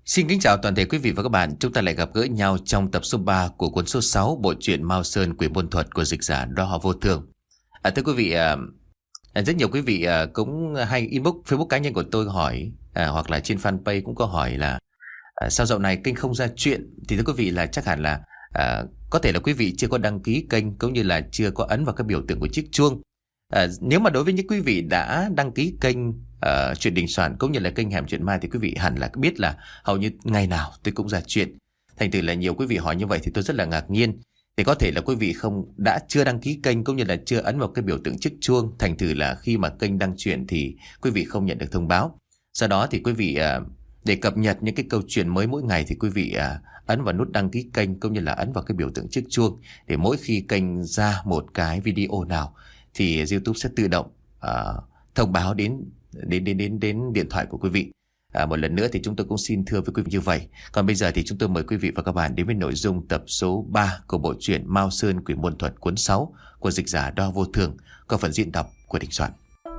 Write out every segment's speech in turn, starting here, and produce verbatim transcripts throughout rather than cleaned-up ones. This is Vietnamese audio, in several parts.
Xin kính chào toàn thể quý vị và các bạn. Chúng ta lại gặp gỡ nhau trong tập số ba của cuốn số sáu bộ truyện Mao Sơn Quỷ Môn Thuật của dịch giả Đo Họ Vô Thường. À, thưa quý vị, à, rất nhiều quý vị à, cũng hay inbox Facebook cá nhân của tôi hỏi à, hoặc là trên fanpage cũng có hỏi là à, sao dạo này kênh không ra chuyện. Thì thưa quý vị là chắc hẳn là à, có thể là quý vị chưa có đăng ký kênh cũng như là chưa có ấn vào các biểu tượng của chiếc chuông. À, nếu mà đối với những quý vị đã đăng ký kênh uh, Chuyện Đình Soạn cũng như là kênh Hẻm Chuyện Ma thì quý vị hẳn là biết là hầu như ngày nào tôi cũng ra chuyện. Thành thử là nhiều quý vị hỏi như vậy thì tôi rất là ngạc nhiên. Thì có thể là quý vị không đã chưa đăng ký kênh cũng như là chưa ấn vào cái biểu tượng chiếc chuông. Thành thử là khi mà kênh đăng chuyện thì quý vị không nhận được thông báo. Sau đó thì quý vị uh, để cập nhật những cái câu chuyện mới mỗi ngày thì quý vị uh, ấn vào nút đăng ký kênh cũng như là ấn vào cái biểu tượng chiếc chuông. Để mỗi khi kênh ra một cái video nào thì YouTube sẽ tự động uh, thông báo đến đến đến đến đến điện thoại của quý vị. À, một lần nữa thì chúng tôi cũng xin thưa với quý vị như vậy. Còn bây giờ thì chúng tôi mời quý vị và các bạn đến với nội dung tập số ba của bộ truyện Mao Sơn Quỷ Môn Thuật cuốn sáu của dịch giả Đo Vô Thường, có phần diễn đọc của Đình Soạn.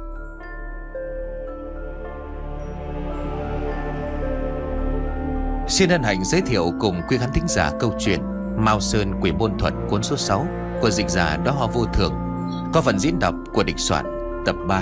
Xin hân hạnh giới thiệu cùng quý khán thính giả câu chuyện Mao Sơn Quỷ Môn Thuật cuốn số sáu của dịch giả Đo Vô Thường, có phần diễn đọc của Đình Soạn, tập ba.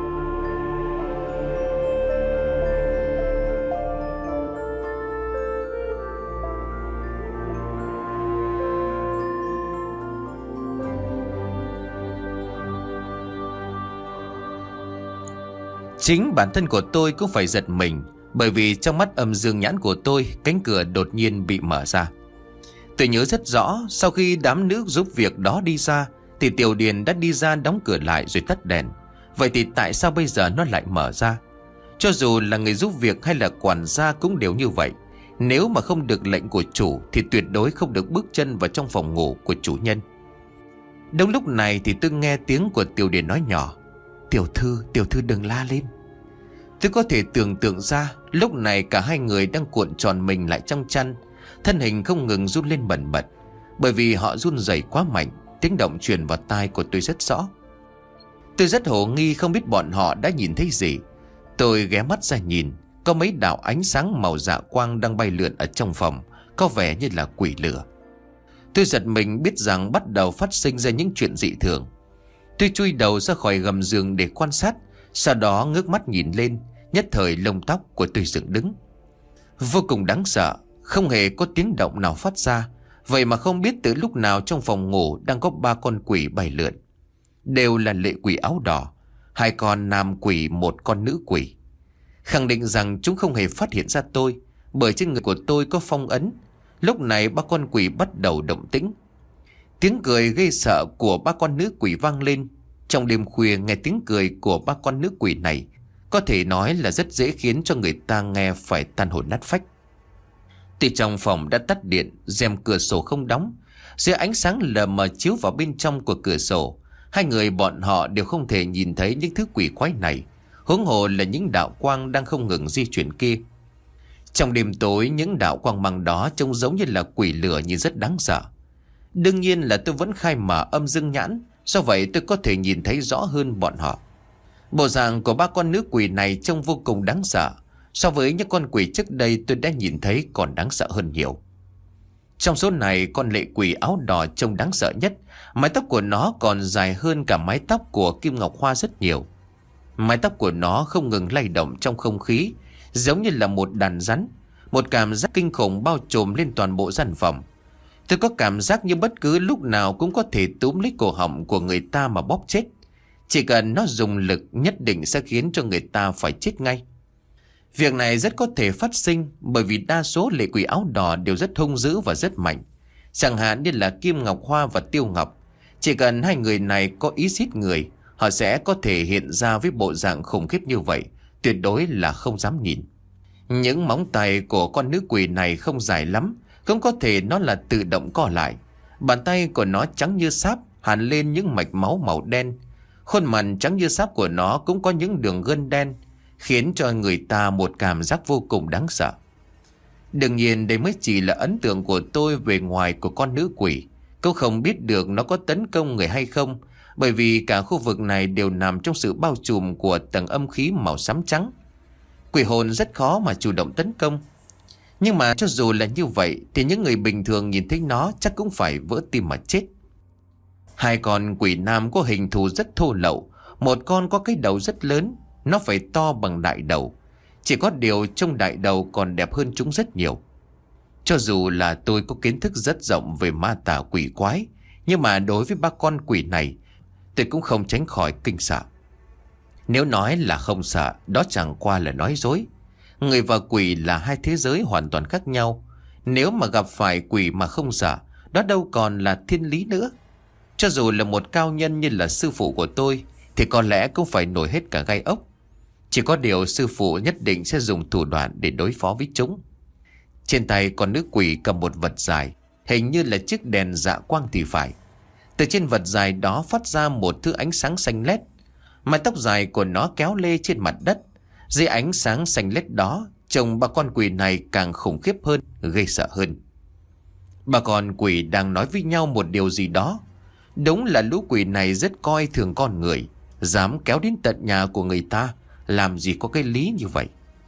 Chính bản thân của tôi cũng phải giật mình, bởi vì trong mắt âm dương nhãn của tôi, cánh cửa đột nhiên bị mở ra. Tôi nhớ rất rõ, sau khi đám nữ giúp việc đó đi ra thì Tiểu Điền đã đi ra đóng cửa lại rồi tắt đèn. Vậy thì tại sao bây giờ nó lại mở ra? Cho dù là người giúp việc hay là quản gia cũng đều như vậy. Nếu mà không được lệnh của chủ thì tuyệt đối không được bước chân vào trong phòng ngủ của chủ nhân. Đúng lúc này thì tôi nghe tiếng của Tiểu Điền nói nhỏ: "Tiểu thư, tiểu thư đừng la lên." Tôi có thể tưởng tượng ra lúc này cả hai người đang cuộn tròn mình lại trong chăn, thân hình không ngừng run lên bần bật. Bởi vì họ run rẩy quá mạnh, tiếng động truyền vào tai của tôi rất rõ. Tôi rất hồ nghi không biết bọn họ đã nhìn thấy gì. Tôi ghé mắt ra nhìn, có mấy đạo ánh sáng màu dạ quang đang bay lượn ở trong phòng, có vẻ như là quỷ lửa. Tôi giật mình biết rằng bắt đầu phát sinh ra những chuyện dị thường. Tôi chui đầu ra khỏi gầm giường để quan sát, sau đó ngước mắt nhìn lên, nhất thời lông tóc của tôi dựng đứng. Vô cùng đáng sợ, không hề có tiếng động nào phát ra. Vậy mà không biết từ lúc nào trong phòng ngủ đang có ba con quỷ bay lượn. Đều là lệ quỷ áo đỏ, hai con nam quỷ, một con nữ quỷ. Khẳng định rằng chúng không hề phát hiện ra tôi, bởi trên người của tôi có phong ấn. Lúc này ba con quỷ bắt đầu động tĩnh. Tiếng cười gây sợ của ba con nữ quỷ vang lên. Trong đêm khuya nghe tiếng cười của ba con nữ quỷ này, có thể nói là rất dễ khiến cho người ta nghe phải tan hồn nát phách. Từ trong phòng đã tắt điện, rèm cửa sổ không đóng. Dưới ánh sáng lờ mờ chiếu vào bên trong của cửa sổ, hai người bọn họ đều không thể nhìn thấy những thứ quỷ quái này, huống hồ là những đạo quang đang không ngừng di chuyển kia. Trong đêm tối, những đạo quang mang đó trông giống như là quỷ lửa, như rất đáng sợ. Đương nhiên là tôi vẫn khai mở âm dương nhãn, do vậy tôi có thể nhìn thấy rõ hơn bọn họ. Bộ dạng của ba con nữ quỷ này trông vô cùng đáng sợ. So với những con quỷ trước đây tôi đã nhìn thấy còn đáng sợ hơn nhiều. Trong số này, con lệ quỷ áo đỏ trông đáng sợ nhất. Mái tóc của nó còn dài hơn cả mái tóc của Kim Ngọc Hoa rất nhiều. Mái tóc của nó không ngừng lay động trong không khí, giống như là một đàn rắn. Một cảm giác kinh khủng bao trùm lên toàn bộ gian phòng. Tôi có cảm giác như bất cứ lúc nào cũng có thể túm lấy cổ họng của người ta mà bóp chết. Chỉ cần nó dùng lực nhất định sẽ khiến cho người ta phải chết ngay. Việc này rất có thể phát sinh bởi vì đa số lệ quỷ áo đỏ đều rất hung dữ và rất mạnh. Chẳng hạn như là Kim Ngọc Hoa và Tiêu Ngọc. Chỉ cần hai người này có ý giết người, họ sẽ có thể hiện ra với bộ dạng khủng khiếp như vậy, tuyệt đối là không dám nhìn. Những móng tay của con nữ quỷ này không dài lắm, cũng có thể nó là tự động co lại. Bàn tay của nó trắng như sáp, hằn lên những mạch máu màu đen. Khuôn mặt trắng như sáp của nó cũng có những đường gân đen, khiến cho người ta một cảm giác vô cùng đáng sợ. Đương nhiên đây mới chỉ là ấn tượng của tôi về ngoài của con nữ quỷ. Cô không biết được nó có tấn công người hay không, bởi vì cả khu vực này đều nằm trong sự bao trùm của tầng âm khí màu xám trắng. Quỷ hồn rất khó mà chủ động tấn công. Nhưng mà cho dù là như vậy thì những người bình thường nhìn thấy nó chắc cũng phải vỡ tim mà chết. Hai con quỷ nam có hình thù rất thô lậu. Một con có cái đầu rất lớn, nó phải to bằng đại đầu. Chỉ có điều trông đại đầu còn đẹp hơn chúng rất nhiều. Cho dù là tôi có kiến thức rất rộng về ma tà quỷ quái, nhưng mà đối với ba con quỷ này, tôi cũng không tránh khỏi kinh sợ. Nếu nói là không sợ, đó chẳng qua là nói dối. Người và quỷ là hai thế giới hoàn toàn khác nhau. Nếu mà gặp phải quỷ mà không sợ, đó đâu còn là thiên lý nữa. Cho dù là một cao nhân như là sư phụ của tôi, thì có lẽ cũng phải nổi hết cả gai ốc. Chỉ có điều sư phụ nhất định sẽ dùng thủ đoạn để đối phó với chúng. Trên tay con nữ quỷ cầm một vật dài, hình như là chiếc đèn dạ quang thì phải. Từ trên vật dài đó phát ra một thứ ánh sáng xanh lét. Mái tóc dài của nó kéo lê trên mặt đất. Dưới ánh sáng xanh lét đó, trông ba con quỷ này càng khủng khiếp hơn, gây sợ hơn. Ba con quỷ đang nói với nhau một điều gì đó. Đúng là lũ quỷ này rất coi thường con người, dám kéo đến tận nhà của người ta, làm gì có cái lý như vậy.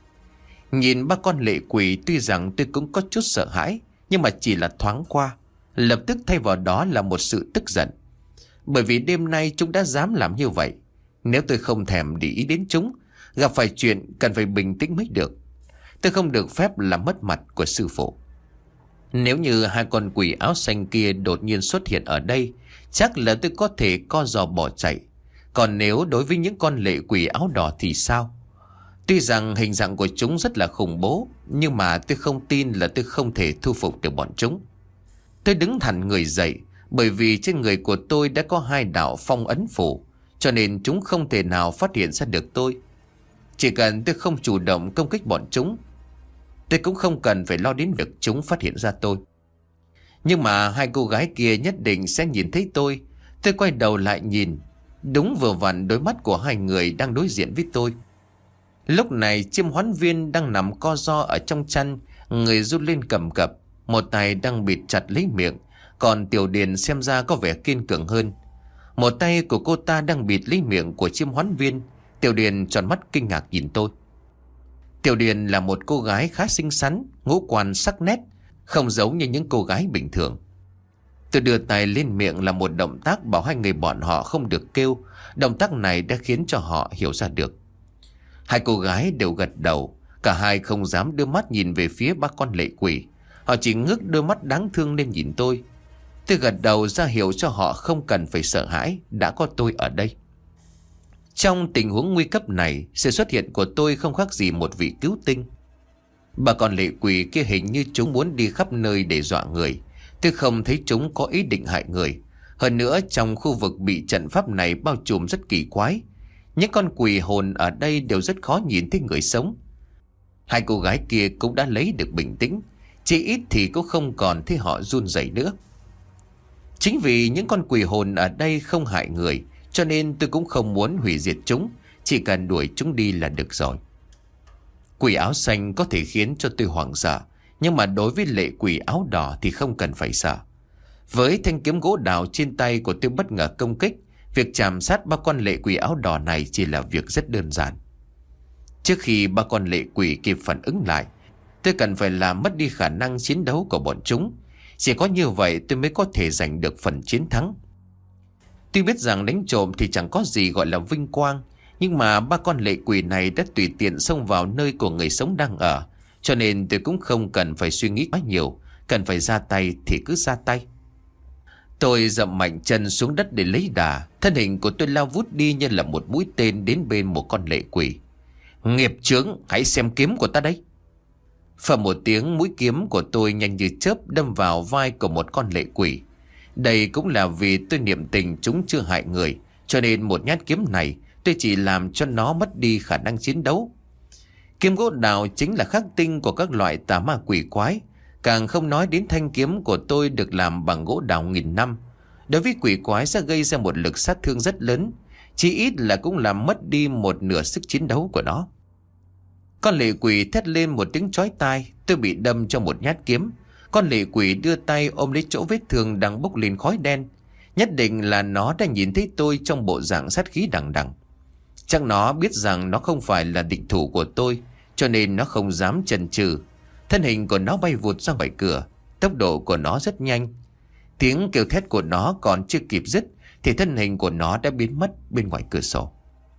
Nhìn ba con lệ quỷ, tuy rằng tôi cũng có chút sợ hãi, nhưng mà chỉ là thoáng qua. Lập tức thay vào đó là một sự tức giận. Bởi vì đêm nay chúng đã dám làm như vậy. Nếu tôi không thèm để ý đến chúng, gặp phải chuyện cần phải bình tĩnh mới được. Tôi không được phép làm mất mặt của sư phụ. Nếu như hai con quỷ áo xanh kia đột nhiên xuất hiện ở đây, chắc là tôi có thể co giò bỏ chạy. Còn nếu đối với những con lệ quỷ áo đỏ thì sao? Tuy rằng hình dạng của chúng rất là khủng bố, nhưng mà tôi không tin là tôi không thể thu phục được bọn chúng. Tôi đứng thẳng người dậy, bởi vì trên người của tôi đã có hai đạo phong ấn phủ, cho nên chúng không thể nào phát hiện ra được tôi. Chỉ cần tôi không chủ động công kích bọn chúng, tôi cũng không cần phải lo đến việc chúng phát hiện ra tôi. Nhưng mà hai cô gái kia nhất định sẽ nhìn thấy tôi. Tôi quay đầu lại nhìn, đúng vừa vặn đôi mắt của hai người đang đối diện với tôi. Lúc này Chiêm Hoán Viên đang nằm co ro ở trong chăn, người run lên cầm cập, một tay đang bịt chặt lấy miệng. Còn Tiểu Điền xem ra có vẻ kiên cường hơn. Một tay của cô ta đang bịt lấy miệng của Chiêm Hoán Viên. Tiểu Điền tròn mắt kinh ngạc nhìn tôi. Tiểu Điền là một cô gái khá xinh xắn, ngũ quan sắc nét, không giống như những cô gái bình thường. Tôi đưa tay lên miệng là một động tác bảo hai người bọn họ không được kêu. Động tác này đã khiến cho họ hiểu ra được. Hai cô gái đều gật đầu. Cả hai không dám đưa mắt nhìn về phía ba con lệ quỷ. Họ chỉ ngước đôi mắt đáng thương lên nhìn tôi. Tôi gật đầu ra hiệu cho họ không cần phải sợ hãi, đã có tôi ở đây. Trong tình huống nguy cấp này, sự xuất hiện của tôi không khác gì một vị cứu tinh. Bà con lệ quỷ kia hình như chúng muốn đi khắp nơi để dọa người. Tôi không thấy chúng có ý định hại người. Hơn nữa trong khu vực bị trận pháp này bao trùm rất kỳ quái. Những con quỷ hồn ở đây đều rất khó nhìn thấy người sống. Hai cô gái kia cũng đã lấy được bình tĩnh, chỉ ít thì cũng không còn thấy họ run rẩy nữa. Chính vì những con quỷ hồn ở đây không hại người, cho nên tôi cũng không muốn hủy diệt chúng, chỉ cần đuổi chúng đi là được rồi. Quỷ áo xanh có thể khiến cho tôi hoảng sợ, nhưng mà đối với lệ quỷ áo đỏ thì không cần phải sợ. Với thanh kiếm gỗ đào trên tay của tôi bất ngờ công kích, việc chạm sát ba con lệ quỷ áo đỏ này chỉ là việc rất đơn giản. Trước khi ba con lệ quỷ kịp phản ứng lại, tôi cần phải làm mất đi khả năng chiến đấu của bọn chúng. Chỉ có như vậy tôi mới có thể giành được phần chiến thắng. Tuy biết rằng đánh trộm thì chẳng có gì gọi là vinh quang, nhưng mà ba con lệ quỷ này đã tùy tiện xông vào nơi của người sống đang ở, cho nên tôi cũng không cần phải suy nghĩ quá nhiều. Cần phải ra tay thì cứ ra tay. Tôi dậm mạnh chân xuống đất để lấy đà. Thân hình của tôi lao vút đi như là một mũi tên đến bên một con lệ quỷ. Nghiệp chướng, hãy xem kiếm của ta đây. Phầm một tiếng, mũi kiếm của tôi nhanh như chớp đâm vào vai của một con lệ quỷ. Đây cũng là vì tôi niệm tình chúng chưa hại người, cho nên một nhát kiếm này tôi chỉ làm cho nó mất đi khả năng chiến đấu. Kiếm gỗ đào chính là khắc tinh của các loại tà ma quỷ quái. Càng không nói đến thanh kiếm của tôi được làm bằng gỗ đào nghìn năm. Đối với quỷ quái sẽ gây ra một lực sát thương rất lớn, chỉ ít là cũng làm mất đi một nửa sức chiến đấu của nó. Con lệ quỷ thét lên một tiếng chói tai. Tôi bị đâm cho một nhát kiếm. Con lệ quỷ đưa tay ôm lấy chỗ vết thương đang bốc lên khói đen. Nhất định là nó đã nhìn thấy tôi trong bộ dạng sát khí đằng đằng. Chắc nó biết rằng nó không phải là địch thủ của tôi, cho nên nó không dám chần chừ. Thân hình của nó bay vụt ra ngoài cửa. Tốc độ của nó rất nhanh. Tiếng kêu thét của nó còn chưa kịp dứt thì thân hình của nó đã biến mất bên ngoài cửa sổ.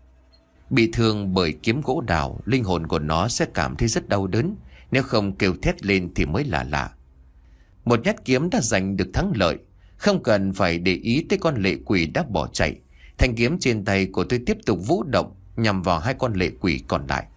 Bị thương bởi kiếm gỗ đào, linh hồn của nó sẽ cảm thấy rất đau đớn. Nếu không kêu thét lên thì mới là lạ. Một nhát kiếm đã giành được thắng lợi. Không cần phải để ý tới con lệ quỷ đã bỏ chạy. Thanh kiếm trên tay của tôi tiếp tục vũ động nhằm vào hai con lệ quỷ còn lại.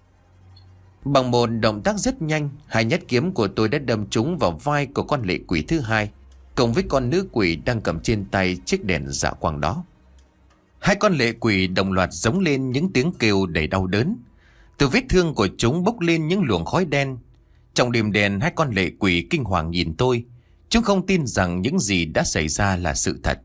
Bằng một động tác rất nhanh, hai nhát kiếm của tôi đã đâm trúng vào vai của con lệ quỷ thứ hai, cùng với con nữ quỷ đang cầm trên tay chiếc đèn dạ quang đó. Hai con lệ quỷ đồng loạt giống lên những tiếng kêu đầy đau đớn. Từ vết thương của chúng bốc lên những luồng khói đen. Trong đêm đen, hai con lệ quỷ kinh hoàng nhìn tôi. Chúng không tin rằng những gì đã xảy ra là sự thật.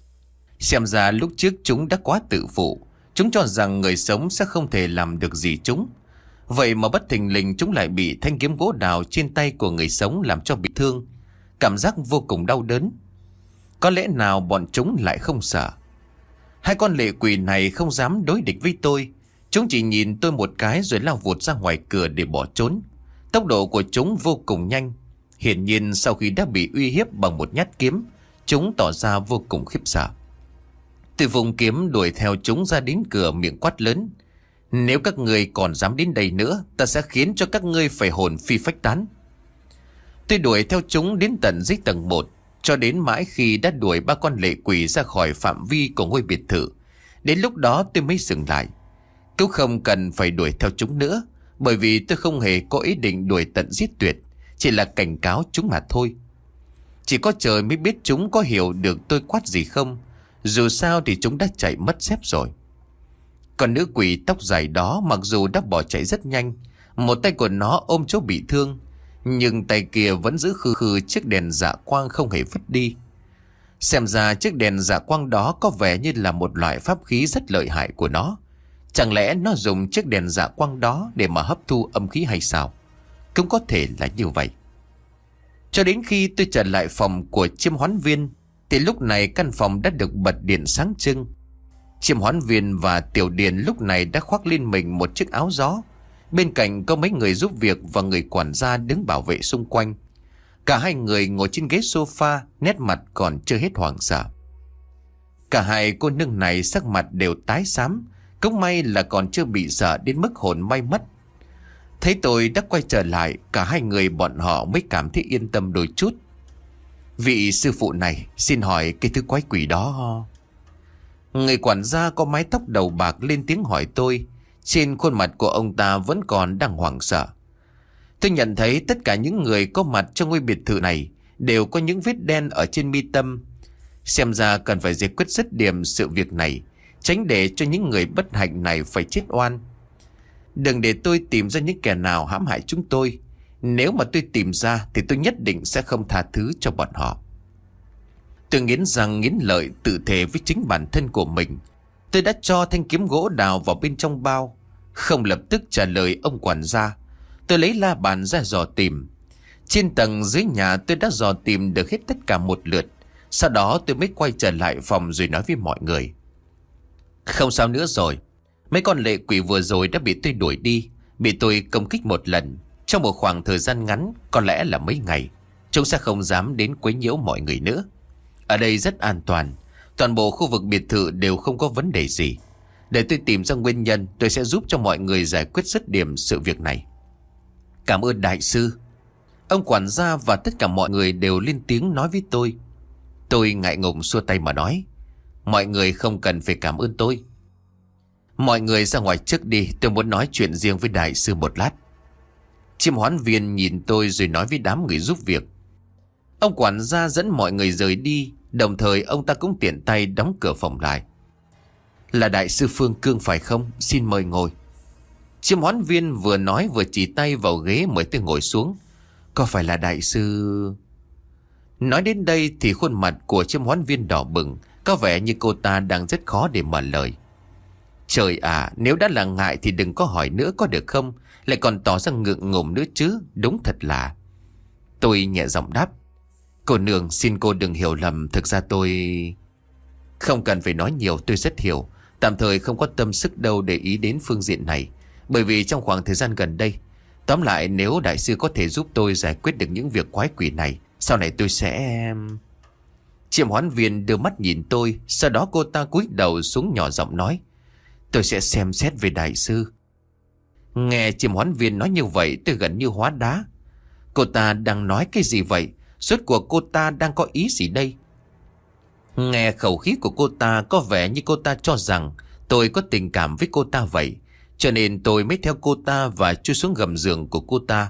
Xem ra lúc trước chúng đã quá tự phụ. Chúng cho rằng người sống sẽ không thể làm được gì chúng. Vậy mà bất thình lình chúng lại bị thanh kiếm gỗ đào trên tay của người sống làm cho bị thương. Cảm giác vô cùng đau đớn. Có lẽ nào bọn chúng lại không sợ? Hai con lệ quỷ này không dám đối địch với tôi. Chúng chỉ nhìn tôi một cái rồi lao vụt ra ngoài cửa để bỏ trốn. Tốc độ của chúng vô cùng nhanh. Hiển nhiên sau khi đã bị uy hiếp bằng một nhát kiếm, chúng tỏ ra vô cùng khiếp sợ. Tôi vùng kiếm đuổi theo chúng ra đến cửa, miệng quát lớn: nếu các ngươi còn dám đến đây nữa, ta sẽ khiến cho các ngươi phải hồn phi phách tán. Tôi đuổi theo chúng đến tận dưới tầng một, cho đến mãi khi đã đuổi ba con lệ quỷ ra khỏi phạm vi của ngôi biệt thự. Đến lúc đó tôi mới dừng lại. Cũng không cần phải đuổi theo chúng nữa, bởi vì tôi không hề có ý định đuổi tận giết tuyệt, chỉ là cảnh cáo chúng mà thôi. Chỉ có trời mới biết chúng có hiểu được tôi quát gì không. Dù sao thì chúng đã chạy mất dép rồi. Còn nữ quỷ tóc dài đó mặc dù đã bỏ chạy rất nhanh, một tay của nó ôm chỗ bị thương, nhưng tay kia vẫn giữ khư khư chiếc đèn dạ quang không hề vứt đi. Xem ra chiếc đèn dạ quang đó có vẻ như là một loại pháp khí rất lợi hại của nó. Chẳng lẽ nó dùng chiếc đèn dạ quang đó để mà hấp thu âm khí hay sao? Cũng có thể là như vậy. Cho đến khi tôi trở lại phòng của chiêm hoán viên thì lúc này căn phòng đã được bật điện sáng trưng. Chiêm hoán viên và tiểu điền lúc này đã khoác lên mình một chiếc áo gió. Bên cạnh có mấy người giúp việc và người quản gia đứng bảo vệ xung quanh. Cả hai người ngồi trên ghế sofa, nét mặt còn chưa hết hoảng sợ. Cả hai cô nương này sắc mặt đều tái xám. Cũng may là còn chưa bị sợ đến mức hồn bay mất. Thấy tôi đã quay trở lại, cả hai người bọn họ mới cảm thấy yên tâm đôi chút. Vị sư phụ này, xin hỏi cái thứ quái quỷ đó... Người quản gia có mái tóc đầu bạc lên tiếng hỏi tôi. Trên khuôn mặt của ông ta vẫn còn đang hoảng sợ. Tôi nhận thấy tất cả những người có mặt trong ngôi biệt thự này đều có những vết đen ở trên mi tâm. Xem ra cần phải giải quyết dứt điểm sự việc này, tránh để cho những người bất hạnh này phải chết oan. Đừng để tôi tìm ra những kẻ nào hãm hại chúng tôi. Nếu mà tôi tìm ra thì tôi nhất định sẽ không tha thứ cho bọn họ. Tôi nghiến răng nghiến lợi tự thề với chính bản thân của mình. Tôi đã cho thanh kiếm gỗ đào vào bên trong bao. Không lập tức trả lời ông quản gia, tôi lấy la bàn ra dò tìm. Trên tầng dưới nhà tôi đã dò tìm được hết tất cả một lượt. Sau đó tôi mới quay trở lại phòng rồi nói với mọi người: không sao nữa rồi. Mấy con lệ quỷ vừa rồi đã bị tôi đuổi đi, bị tôi công kích một lần. Trong một khoảng thời gian ngắn, có lẽ là mấy ngày, chúng sẽ không dám đến quấy nhiễu mọi người nữa. Ở đây rất an toàn. Toàn bộ khu vực biệt thự đều không có vấn đề gì. Để tôi tìm ra nguyên nhân, tôi sẽ giúp cho mọi người giải quyết dứt điểm sự việc này. Cảm ơn đại sư. Ông quản gia và tất cả mọi người đều lên tiếng nói với tôi. Tôi ngại ngùng xua tay mà nói: mọi người không cần phải cảm ơn tôi. Mọi người ra ngoài trước đi, tôi muốn nói chuyện riêng với đại sư một lát. Chiêm hoán viên nhìn tôi rồi nói với đám người giúp việc. Ông quản gia dẫn mọi người rời đi, đồng thời ông ta cũng tiện tay đóng cửa phòng lại. Là đại sư Phương Cương phải không? Xin mời ngồi. Chiêm hoán viên vừa nói vừa chỉ tay vào ghế mời tôi ngồi xuống. Có phải là đại sư... Nói đến đây thì khuôn mặt của chiêm hoán viên đỏ bừng, có vẻ như cô ta đang rất khó để mở lời. Trời à, nếu đã là ngại thì đừng có hỏi nữa có được không? Lại còn tỏ ra ngượng ngùng nữa chứ, đúng thật là... Tôi nhẹ giọng đáp. Cô nương, xin cô đừng hiểu lầm, thực ra tôi... Không cần phải nói nhiều, tôi rất hiểu. Tạm thời không có tâm sức đâu để ý đến phương diện này. Bởi vì trong khoảng thời gian gần đây, Tóm lại, nếu đại sư có thể giúp tôi giải quyết được những việc quái quỷ này, sau này tôi sẽ... Chiêm hoán viên đưa mắt nhìn tôi. Sau đó cô ta cúi đầu xuống nhỏ giọng nói: Tôi sẽ xem xét về đại sư. Nghe chiêm hoán viên nói như vậy, tôi gần như hóa đá. Cô ta đang nói cái gì vậy? Rốt cuộc cô ta đang có ý gì đây? Nghe khẩu khí của cô ta, có vẻ như cô ta cho rằng tôi có tình cảm với cô ta vậy. Cho nên tôi mới theo cô ta và chui xuống gầm giường của cô ta.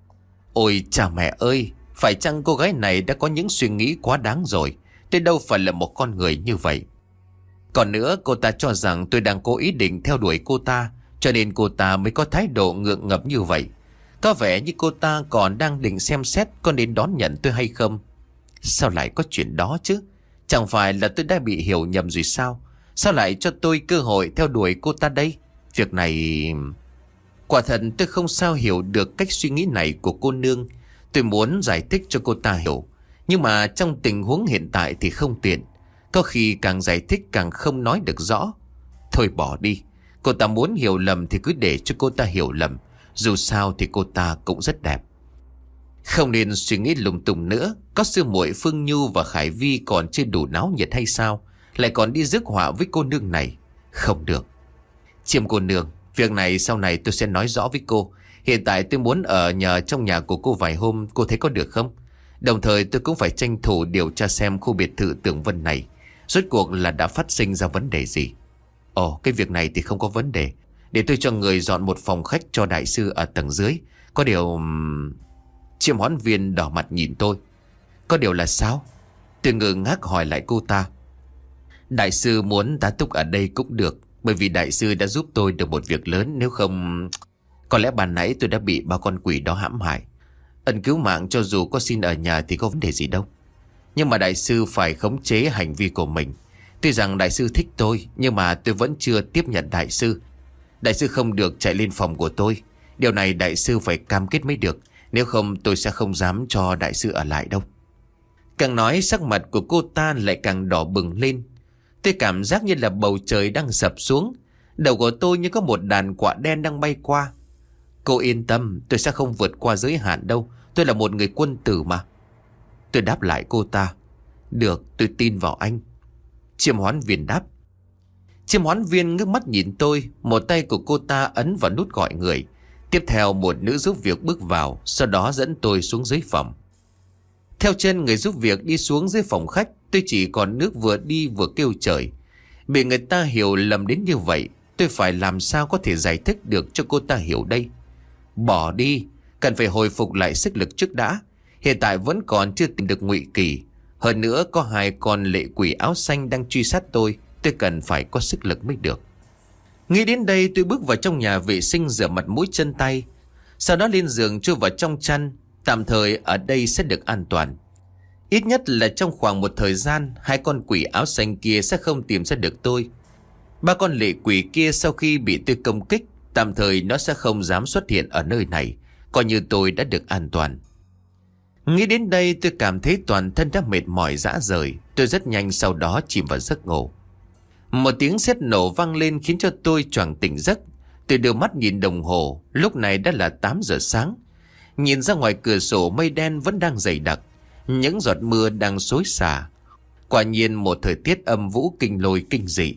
Ôi cha mẹ ơi, phải chăng cô gái này đã có những suy nghĩ quá đáng rồi? Tôi đâu phải là một con người như vậy. Còn nữa, cô ta cho rằng tôi đang cố ý định theo đuổi cô ta, cho nên cô ta mới có thái độ ngượng ngập như vậy. Có vẻ như cô ta còn đang định xem xét có nên đón nhận tôi hay không. Sao lại có chuyện đó chứ? Chẳng phải là tôi đã bị hiểu nhầm rồi sao? Sao lại cho tôi cơ hội theo đuổi cô ta đây? Việc này... Quả thật tôi không sao hiểu được cách suy nghĩ này của cô nương. Tôi muốn giải thích cho cô ta hiểu, nhưng mà trong tình huống hiện tại thì không tiện. Có khi càng giải thích càng không nói được rõ. Thôi bỏ đi. Cô ta muốn hiểu lầm thì cứ để cho cô ta hiểu lầm. Dù sao thì cô ta cũng rất đẹp. Không nên suy nghĩ lung tung nữa. Có sư muội Phương Nhu và Khải Vi còn chưa đủ náo nhiệt hay sao? Lại còn đi rước họa với cô nương này. Không được. Chiêm cô nương, việc này sau này tôi sẽ nói rõ với cô. Hiện tại tôi muốn ở nhờ trong nhà của cô vài hôm, cô thấy có được không? Đồng thời tôi cũng phải tranh thủ điều tra xem khu biệt thự Tường Vân này rốt cuộc là đã phát sinh ra vấn đề gì. Ồ, cái việc này thì không có vấn đề. Để tôi cho người dọn một phòng khách cho đại sư ở tầng dưới. Có điều... Chiêm hoán viên đỏ mặt nhìn tôi. Có điều là sao? Tôi ngơ ngác hỏi lại cô ta. Đại sư muốn tá túc ở đây cũng được, bởi vì đại sư đã giúp tôi được một việc lớn. Nếu không... Có lẽ ban nãy tôi đã bị ba con quỷ đó hãm hại. Ân cứu mạng cho dù có xin ở nhà thì có vấn đề gì đâu. Nhưng mà đại sư phải khống chế hành vi của mình. Tuy rằng đại sư thích tôi, nhưng mà tôi vẫn chưa tiếp nhận đại sư. Đại sư không được chạy lên phòng của tôi. Điều này đại sư phải cam kết mới được. Nếu không tôi sẽ không dám cho đại sư ở lại đâu. Càng nói sắc mặt của cô ta lại càng đỏ bừng lên. Tôi cảm giác như là bầu trời đang sập xuống. Đầu của tôi như có một đàn quạ đen đang bay qua. Cô yên tâm, tôi sẽ không vượt qua giới hạn đâu. Tôi là một người quân tử mà. Tôi đáp lại cô ta. Được, tôi tin vào anh. Chiêm hoán viên đáp. Chiêm hoán viên ngước mắt nhìn tôi. Một tay của cô ta ấn vào nút gọi người. Tiếp theo một nữ giúp việc bước vào. Sau đó dẫn tôi xuống dưới phòng. Theo chân người giúp việc đi xuống dưới phòng khách. Tôi chỉ còn nước vừa đi vừa kêu trời. Bị người ta hiểu lầm đến như vậy, tôi phải làm sao có thể giải thích được cho cô ta hiểu đây? Bỏ đi. Cần phải hồi phục lại sức lực trước đã. Hiện tại vẫn còn chưa tìm được Ngụy Kỳ. Hơn nữa có hai con lệ quỷ áo xanh đang truy sát tôi. Tôi cần phải có sức lực mới được. Nghĩ đến đây tôi bước vào trong nhà vệ sinh rửa mặt mũi chân tay. Sau đó lên giường chui vào trong chăn. Tạm thời ở đây sẽ được an toàn. Ít nhất là trong khoảng một thời gian, hai con quỷ áo xanh kia sẽ không tìm ra được tôi. Ba con lệ quỷ kia sau khi bị tôi công kích, tạm thời nó sẽ không dám xuất hiện ở nơi này. Coi như tôi đã được an toàn. Nghĩ đến đây tôi cảm thấy toàn thân đã mệt mỏi rã rời. Tôi rất nhanh sau đó chìm vào giấc ngủ. Một tiếng sét nổ vang lên khiến cho tôi choàng tỉnh giấc. Tôi đưa mắt nhìn đồng hồ. Lúc này đã là tám giờ sáng. Nhìn ra ngoài cửa sổ mây đen vẫn đang dày đặc. Những giọt mưa đang xối xả. Quả nhiên một thời tiết âm vũ kinh lôi kinh dị.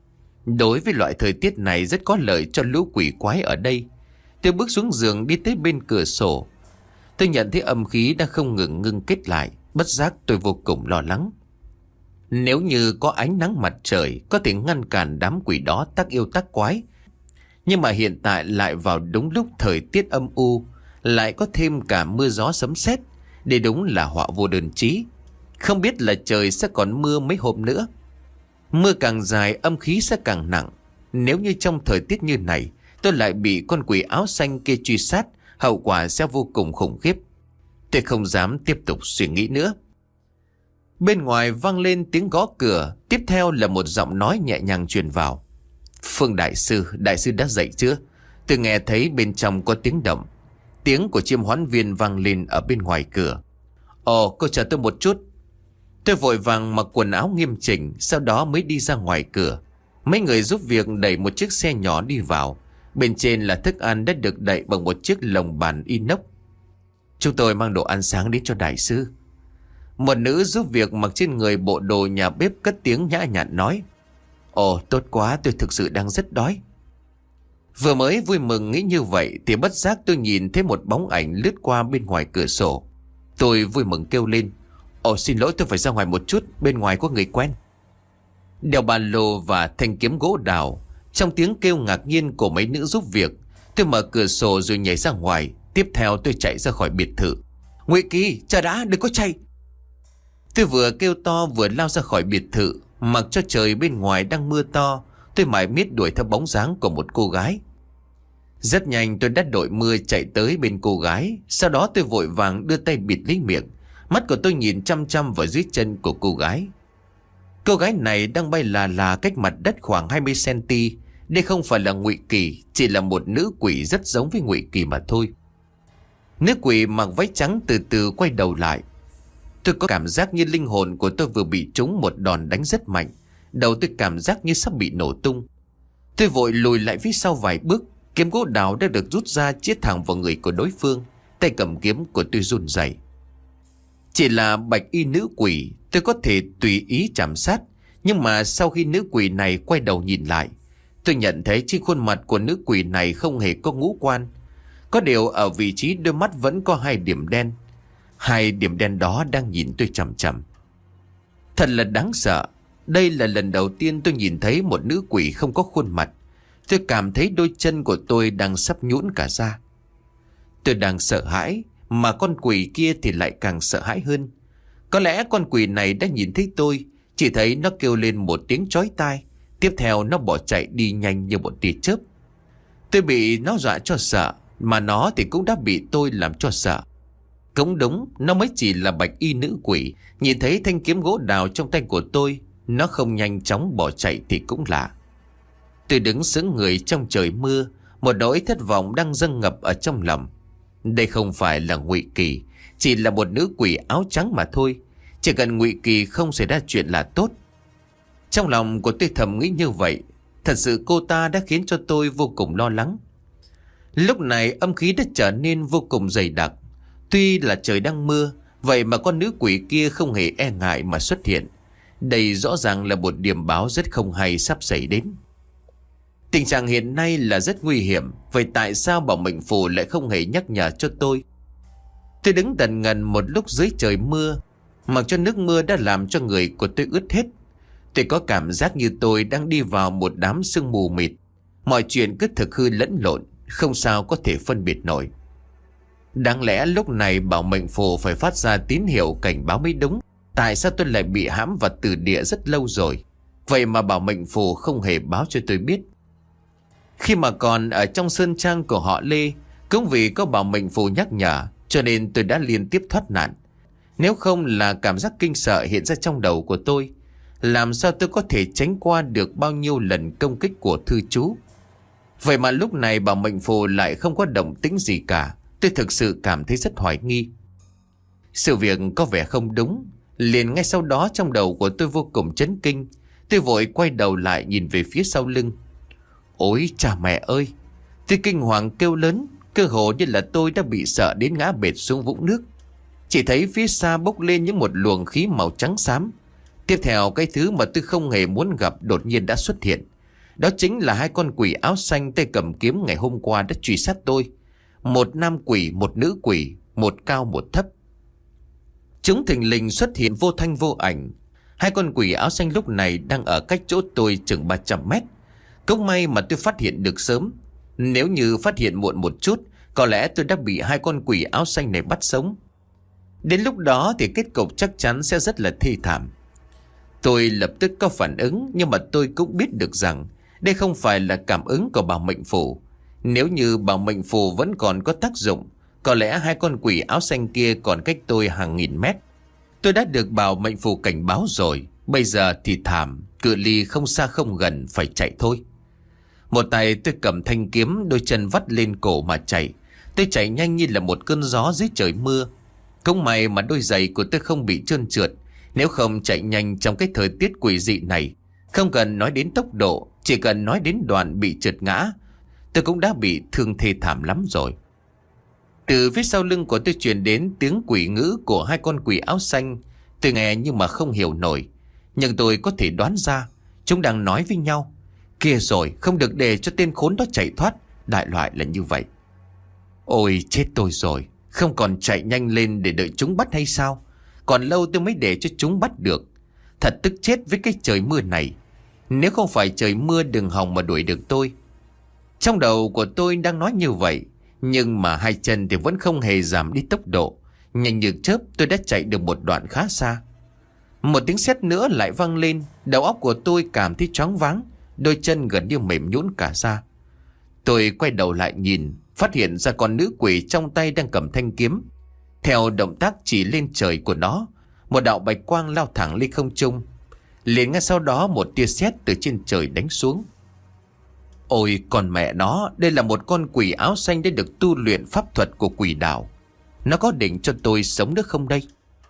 Đối với loại thời tiết này rất có lợi cho lũ quỷ quái ở đây. Tôi bước xuống giường đi tới bên cửa sổ. Tôi nhận thấy âm khí đang không ngừng ngưng kết lại. Bất giác tôi vô cùng lo lắng. Nếu như có ánh nắng mặt trời có thể ngăn cản đám quỷ đó tác yêu tác quái. Nhưng mà hiện tại lại vào đúng lúc thời tiết âm u, lại có thêm cả mưa gió sấm sét. Đây đúng là họa vô đơn chí. Không biết là trời sẽ còn mưa mấy hôm nữa. Mưa càng dài âm khí sẽ càng nặng. Nếu như trong thời tiết như này tôi lại bị con quỷ áo xanh kia truy sát, hậu quả sẽ vô cùng khủng khiếp. Tôi không dám tiếp tục suy nghĩ nữa. Bên ngoài vang lên tiếng gõ cửa. Tiếp theo là một giọng nói nhẹ nhàng truyền vào. Phương đại sư, đại sư đã dậy chưa? Tôi nghe thấy bên trong có tiếng động. Tiếng của chiêm hoán viên vang lên ở bên ngoài cửa. Ồ, cô chờ tôi một chút. Tôi vội vàng mặc quần áo nghiêm chỉnh, sau đó mới đi ra ngoài cửa. Mấy người giúp việc đẩy một chiếc xe nhỏ đi vào. Bên trên là thức ăn đã được đậy bằng một chiếc lồng bàn inox. Chúng tôi mang đồ ăn sáng đến cho đại sư. Một nữ giúp việc mặc trên người bộ đồ nhà bếp cất tiếng nhã nhặn nói. Ồ, tốt quá, tôi thực sự đang rất đói. Vừa mới vui mừng nghĩ như vậy thì bất giác tôi nhìn thấy một bóng ảnh lướt qua bên ngoài cửa sổ. Tôi vui mừng kêu lên. Ồ, xin lỗi, tôi phải ra ngoài một chút, bên ngoài có người quen. Đeo ba lô và thanh kiếm gỗ đào. Trong tiếng kêu ngạc nhiên của mấy nữ giúp việc, tôi mở cửa sổ rồi nhảy ra ngoài. Tiếp theo tôi chạy ra khỏi biệt thự. Ngụy Kỳ, chờ đã, đừng có chạy. Tôi vừa kêu to vừa lao ra khỏi biệt thự. Mặc cho trời bên ngoài đang mưa to, tôi mải miết đuổi theo bóng dáng của một cô gái. Rất nhanh tôi đã đội mưa chạy tới bên cô gái. Sau đó tôi vội vàng đưa tay bịt lấy miệng. Mắt của tôi nhìn chăm chăm vào dưới chân của cô gái. Cô gái này đang bay là là cách mặt đất khoảng hai mươi xăng-ti-mét. Đây không phải là Ngụy Kỳ, chỉ là một nữ quỷ rất giống với Ngụy Kỳ mà thôi. Nữ quỷ mặc váy trắng từ từ quay đầu lại. Tôi có cảm giác như linh hồn của tôi vừa bị trúng một đòn đánh rất mạnh. Đầu tôi cảm giác như sắp bị nổ tung. Tôi vội lùi lại phía sau vài bước. Kiếm gỗ đào đã được rút ra chĩa thẳng vào người của đối phương. Tay cầm kiếm của tôi run rẩy. Chỉ là bạch y nữ quỷ, tôi có thể tùy ý chạm sát. Nhưng mà sau khi nữ quỷ này quay đầu nhìn lại, tôi nhận thấy trên khuôn mặt của nữ quỷ này không hề có ngũ quan. Có điều ở vị trí đôi mắt vẫn có hai điểm đen. Hai điểm đen đó đang nhìn tôi chằm chằm. Thật là đáng sợ. Đây là lần đầu tiên tôi nhìn thấy một nữ quỷ không có khuôn mặt. Tôi cảm thấy đôi chân của tôi đang sắp nhũn cả ra. Tôi đang sợ hãi, mà con quỷ kia thì lại càng sợ hãi hơn. Có lẽ con quỷ này đã nhìn thấy tôi, chỉ thấy nó kêu lên một tiếng chói tai. Tiếp theo nó bỏ chạy đi nhanh như một tia chớp. Tôi bị nó dọa cho sợ, mà nó thì cũng đã bị tôi làm cho sợ. Cũng đúng, nó mới chỉ là bạch y nữ quỷ. Nhìn thấy thanh kiếm gỗ đào trong tay của tôi, nó không nhanh chóng bỏ chạy thì cũng lạ. Tôi đứng sững người trong trời mưa, một nỗi thất vọng đang dâng ngập ở trong lòng. Đây không phải là Ngụy Kỳ, chỉ là một nữ quỷ áo trắng mà thôi. Chỉ cần Ngụy Kỳ không xảy ra chuyện là tốt. Trong lòng của tôi thầm nghĩ như vậy. Thật sự cô ta đã khiến cho tôi vô cùng lo lắng. Lúc này âm khí đã trở nên vô cùng dày đặc. Tuy là trời đang mưa, vậy mà con nữ quỷ kia không hề e ngại mà xuất hiện. Đây rõ ràng là một điểm báo rất không hay sắp xảy đến. Tình trạng hiện nay là rất nguy hiểm. Vậy tại sao bảo mệnh phù lại không hề nhắc nhở cho tôi? Tôi đứng tần ngần một lúc dưới trời mưa, mặc cho nước mưa đã làm cho người của tôi ướt hết. Tôi có cảm giác như tôi đang đi vào một đám sương mù mịt. Mọi chuyện cứ thực hư lẫn lộn, không sao có thể phân biệt nổi. Đáng lẽ lúc này bảo mệnh phù phải phát ra tín hiệu cảnh báo mới đúng. Tại sao tôi lại bị hãm vào tử địa rất lâu rồi? Vậy mà bảo mệnh phù không hề báo cho tôi biết. Khi mà còn ở trong sơn trang của họ Lê, cũng vì có bảo mệnh phù nhắc nhở, cho nên tôi đã liên tiếp thoát nạn. Nếu không là cảm giác kinh sợ hiện ra trong đầu của tôi, làm sao tôi có thể tránh qua được bao nhiêu lần công kích của thư chú? Vậy mà lúc này bảo mệnh phù lại không có động tĩnh gì cả. Tôi thực sự cảm thấy rất hoài nghi. Sự việc có vẻ không đúng. Liền ngay sau đó trong đầu của tôi vô cùng chấn kinh. Tôi vội quay đầu lại nhìn về phía sau lưng. Ôi cha mẹ ơi! Tôi kinh hoàng kêu lớn, cơ hồ như là tôi đã bị sợ đến ngã bệt xuống vũng nước. Chỉ thấy phía xa bốc lên những một luồng khí màu trắng xám. Tiếp theo cái thứ mà tôi không hề muốn gặp đột nhiên đã xuất hiện. Đó chính là hai con quỷ áo xanh tay cầm kiếm ngày hôm qua đã truy sát tôi. Một nam quỷ, một nữ quỷ, một cao một thấp. Chúng thình lình xuất hiện vô thanh vô ảnh. Hai con quỷ áo xanh lúc này đang ở cách chỗ tôi chừng ba trăm mét. Cũng may mà tôi phát hiện được sớm. Nếu như phát hiện muộn một chút, có lẽ tôi đã bị hai con quỷ áo xanh này bắt sống. Đến lúc đó thì kết cục chắc chắn sẽ rất là thê thảm. Tôi lập tức có phản ứng, nhưng mà tôi cũng biết được rằng đây không phải là cảm ứng của bảo mệnh phù. Nếu như bảo mệnh phù vẫn còn có tác dụng, có lẽ hai con quỷ áo xanh kia còn cách tôi hàng nghìn mét. Tôi đã được bảo mệnh phù cảnh báo rồi. Bây giờ thì thảm, cự ly không xa không gần, phải chạy thôi. Một tay tôi cầm thanh kiếm, đôi chân vắt lên cổ mà chạy. Tôi chạy nhanh như là một cơn gió dưới trời mưa. Không may mà đôi giày của tôi không bị trơn trượt. Nếu không chạy nhanh trong cái thời tiết quỷ dị này, không cần nói đến tốc độ, chỉ cần nói đến đoạn bị trượt ngã, tôi cũng đã bị thương thê thảm lắm rồi. Từ phía sau lưng của tôi truyền đến tiếng quỷ ngữ của hai con quỷ áo xanh. Tôi nghe nhưng mà không hiểu nổi, nhưng tôi có thể đoán ra chúng đang nói với nhau. Kia rồi, không được để cho tên khốn đó chạy thoát. Đại loại là như vậy. Ôi chết tôi rồi, không còn chạy nhanh lên để đợi chúng bắt hay sao? Còn lâu tôi mới để cho chúng bắt được. Thật tức chết với cái trời mưa này. Nếu không phải trời mưa đừng hòng mà đuổi được tôi. Trong đầu của tôi đang nói như vậy, nhưng mà hai chân thì vẫn không hề giảm đi tốc độ. Nhanh như chớp tôi đã chạy được một đoạn khá xa. Một tiếng sét nữa lại vang lên. Đầu óc của tôi cảm thấy choáng váng, đôi chân gần như mềm nhũn cả ra. Tôi quay đầu lại nhìn, phát hiện ra con nữ quỷ trong tay đang cầm thanh kiếm. Theo động tác chỉ lên trời của nó, một đạo bạch quang lao thẳng lên không trung. Liền ngay sau đó một tia sét từ trên trời đánh xuống. Ôi con mẹ nó, đây là một con quỷ áo xanh đã được tu luyện pháp thuật của quỷ đạo. Nó có định cho tôi sống được không đây?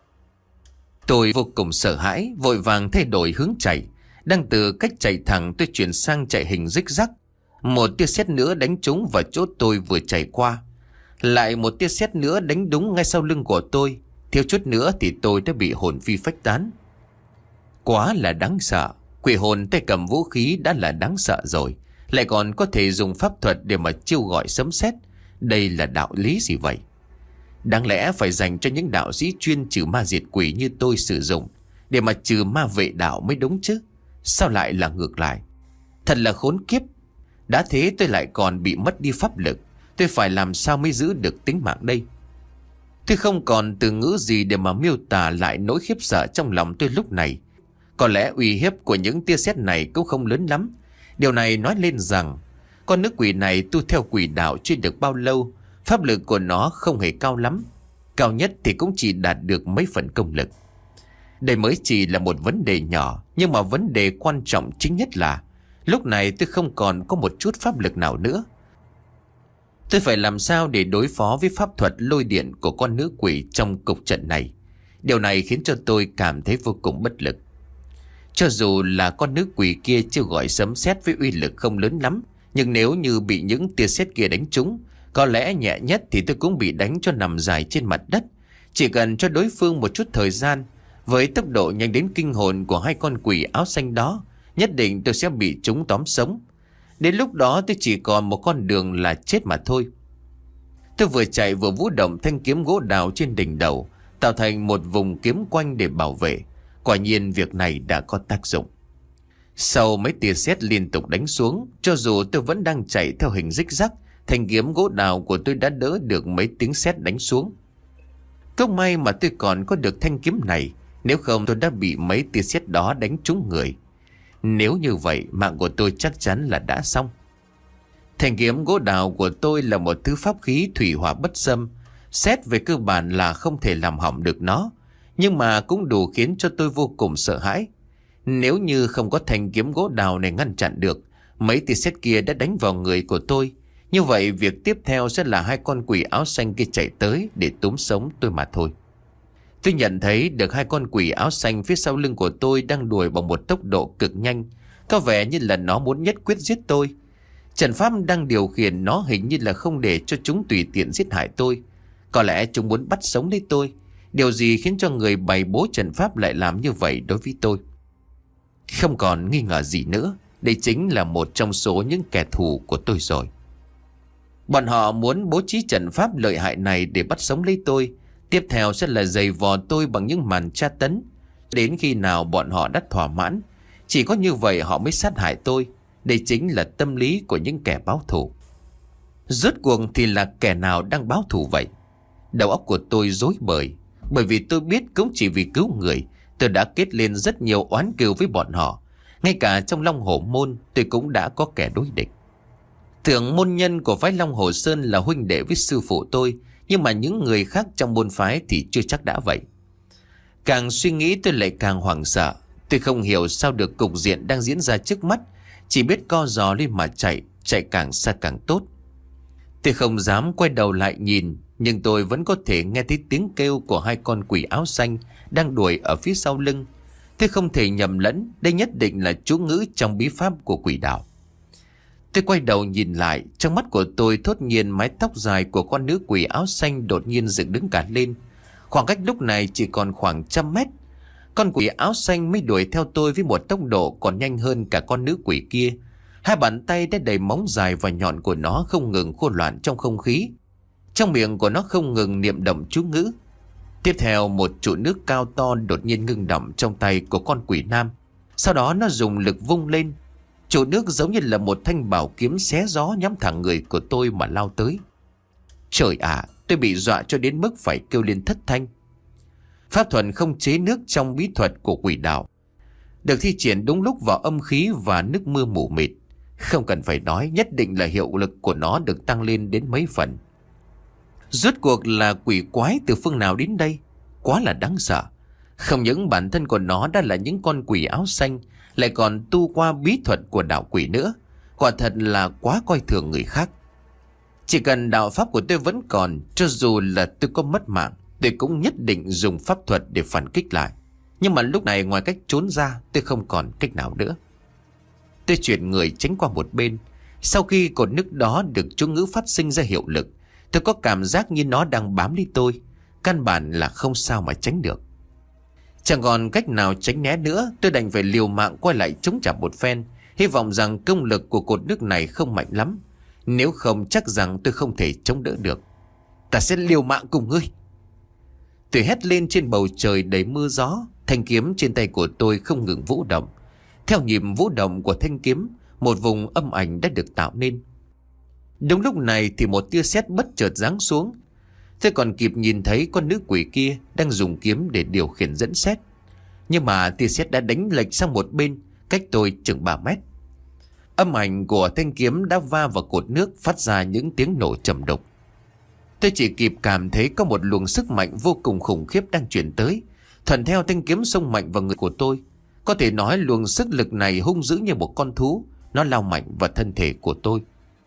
Tôi vô cùng sợ hãi, vội vàng thay đổi hướng chạy. Đang từ cách chạy thẳng tôi chuyển sang chạy hình rích rắc. Một tia sét nữa đánh trúng vào chỗ tôi vừa chạy qua. Lại một tia sét nữa đánh đúng ngay sau lưng của tôi. Thiếu chút nữa thì tôi đã bị hồn phi phách tán. Quá là đáng sợ. Quỷ hồn tay cầm vũ khí đã là đáng sợ rồi, lại còn có thể dùng pháp thuật để mà chiêu gọi sấm sét. Đây là đạo lý gì vậy? Đáng lẽ phải dành cho những đạo sĩ chuyên trừ ma diệt quỷ như tôi sử dụng, để mà trừ ma vệ đạo mới đúng chứ. Sao lại là ngược lại? Thật là khốn kiếp. Đã thế tôi lại còn bị mất đi pháp lực. Tôi phải làm sao mới giữ được tính mạng đây? Tôi không còn từ ngữ gì để mà miêu tả lại nỗi khiếp sợ trong lòng tôi lúc này. Có lẽ uy hiếp của những tia sét này cũng không lớn lắm. Điều này nói lên rằng con nữ quỷ này tu theo quỷ đạo chưa được bao lâu, pháp lực của nó không hề cao lắm. Cao nhất thì cũng chỉ đạt được mấy phần công lực. Đây mới chỉ là một vấn đề nhỏ, nhưng mà vấn đề quan trọng chính nhất là lúc này tôi không còn có một chút pháp lực nào nữa. Tôi phải làm sao để đối phó với pháp thuật lôi điện của con nữ quỷ trong cục trận này? Điều này khiến cho tôi cảm thấy vô cùng bất lực. Cho dù là con nữ quỷ kia chưa gọi sấm sét với uy lực không lớn lắm, nhưng nếu như bị những tia sét kia đánh trúng, có lẽ nhẹ nhất thì tôi cũng bị đánh cho nằm dài trên mặt đất. Chỉ cần cho đối phương một chút thời gian, với tốc độ nhanh đến kinh hồn của hai con quỷ áo xanh đó, nhất định tôi sẽ bị chúng tóm sống. Đến lúc đó tôi chỉ còn một con đường là chết mà thôi. Tôi vừa chạy vừa vũ động thanh kiếm gỗ đào trên đỉnh đầu, tạo thành một vùng kiếm quanh để bảo vệ. Quả nhiên việc này đã có tác dụng. Sau mấy tia sét liên tục đánh xuống, cho dù tôi vẫn đang chạy theo hình rích rắc, thanh kiếm gỗ đào của tôi đã đỡ được mấy tiếng sét đánh xuống. Tốt may mà tôi còn có được thanh kiếm này, nếu không tôi đã bị mấy tia sét đó đánh trúng người. Nếu như vậy, mạng của tôi chắc chắn là đã xong. Thanh kiếm gỗ đào của tôi là một thứ pháp khí thủy hỏa bất xâm, xét về cơ bản là không thể làm hỏng được nó, nhưng mà cũng đủ khiến cho tôi vô cùng sợ hãi. Nếu như không có thanh kiếm gỗ đào này ngăn chặn được, mấy tia sét kia đã đánh vào người của tôi. Như vậy việc tiếp theo sẽ là hai con quỷ áo xanh kia chạy tới để túm sống tôi mà thôi. Tôi nhận thấy được hai con quỷ áo xanh phía sau lưng của tôi đang đuổi bằng một tốc độ cực nhanh, có vẻ như là nó muốn nhất quyết giết tôi. Trận pháp đang điều khiển nó hình như là không để cho chúng tùy tiện giết hại tôi. Có lẽ chúng muốn bắt sống lấy tôi. Điều gì khiến cho người bày bố trận pháp lại làm như vậy đối với tôi? Không còn nghi ngờ gì nữa, đây chính là một trong số những kẻ thù của tôi rồi. Bọn họ muốn bố trí trận pháp lợi hại này để bắt sống lấy tôi. Tiếp theo sẽ là giày vò tôi bằng những màn tra tấn. Đến khi nào bọn họ đã thỏa mãn, chỉ có như vậy họ mới sát hại tôi. Đây chính là tâm lý của những kẻ báo thù. Rốt cuộc thì là kẻ nào đang báo thù vậy? Đầu óc của tôi rối bời, bởi vì tôi biết cũng chỉ vì cứu người, tôi đã kết lên rất nhiều oán cừu với bọn họ. Ngay cả trong Long Hổ Môn tôi cũng đã có kẻ đối địch. Thượng môn nhân của phái Long Hồ Sơn là huynh đệ với sư phụ tôi, nhưng mà những người khác trong môn phái thì chưa chắc đã vậy. Càng suy nghĩ tôi lại càng hoảng sợ. Tôi không hiểu sao được cục diện đang diễn ra trước mắt, chỉ biết co giò lên mà chạy, chạy càng xa càng tốt. Tôi không dám quay đầu lại nhìn, nhưng tôi vẫn có thể nghe thấy tiếng kêu của hai con quỷ áo xanh đang đuổi ở phía sau lưng. Tôi không thể nhầm lẫn, đây nhất định là chú ngữ trong bí pháp của quỷ đạo. Tôi quay đầu nhìn lại, trong mắt của tôi thốt nhiên mái tóc dài của con nữ quỷ áo xanh đột nhiên dựng đứng cả lên. Khoảng cách lúc này chỉ còn khoảng trăm mét. Con quỷ áo xanh mới đuổi theo tôi với một tốc độ còn nhanh hơn cả con nữ quỷ kia. Hai bàn tay đã đầy móng dài và nhọn của nó không ngừng khô loạn trong không khí. Trong miệng của nó không ngừng niệm động chú ngữ. Tiếp theo một trụ nước cao to đột nhiên ngưng động trong tay của con quỷ nam. Sau đó nó dùng lực vung lên. Trụ nước giống như là một thanh bảo kiếm xé gió nhắm thẳng người của tôi mà lao tới. Trời ạ, tôi bị dọa cho đến mức phải kêu lên thất thanh. Pháp thuật không chế nước trong bí thuật của quỷ đạo được thi triển đúng lúc vào âm khí và nước mưa mù mịt. Không cần phải nói, nhất định là hiệu lực của nó được tăng lên đến mấy phần. Rốt cuộc là quỷ quái từ phương nào đến đây? Quá là đáng sợ. Không những bản thân của nó đã là những con quỷ áo xanh, lại còn tu qua bí thuật của đạo quỷ nữa. Quả thật là quá coi thường người khác. Chỉ cần đạo pháp của tôi vẫn còn, cho dù là tôi có mất mạng, tôi cũng nhất định dùng pháp thuật để phản kích lại. Nhưng mà lúc này ngoài cách trốn ra, tôi không còn cách nào nữa. Tôi chuyển người tránh qua một bên. Sau khi cột nước đó được chú ngữ phát sinh ra hiệu lực, tôi có cảm giác như nó đang bám lấy tôi. Căn bản là không sao mà tránh được. Chẳng còn cách nào tránh né nữa, tôi đành phải liều mạng quay lại chống trả một phen, hy vọng rằng công lực của cột nước này không mạnh lắm. Nếu không chắc rằng tôi không thể chống đỡ được. Ta sẽ liều mạng cùng ngươi. Tôi hét lên trên bầu trời đầy mưa gió. Thanh kiếm trên tay của tôi không ngừng vũ động. Theo nhịp vũ động của thanh kiếm, một vùng âm ảnh đã được tạo nên. Đúng lúc này thì một tia sét bất chợt giáng xuống. Tôi còn kịp nhìn thấy con nữ quỷ kia đang dùng kiếm để điều khiển dẫn sét. Nhưng mà tia sét đã đánh lệch sang một bên, cách tôi chừng ba mét. Âm ảnh của thanh kiếm đã va vào cột nước, phát ra những tiếng nổ trầm đục. Tôi chỉ kịp cảm thấy có một luồng sức mạnh vô cùng khủng khiếp đang chuyển tới, thuận theo thanh kiếm xông mạnh vào người của tôi. Có thể nói luồng sức lực này hung dữ như một con thú. Nó lao mạnh vào thân thể của tôi.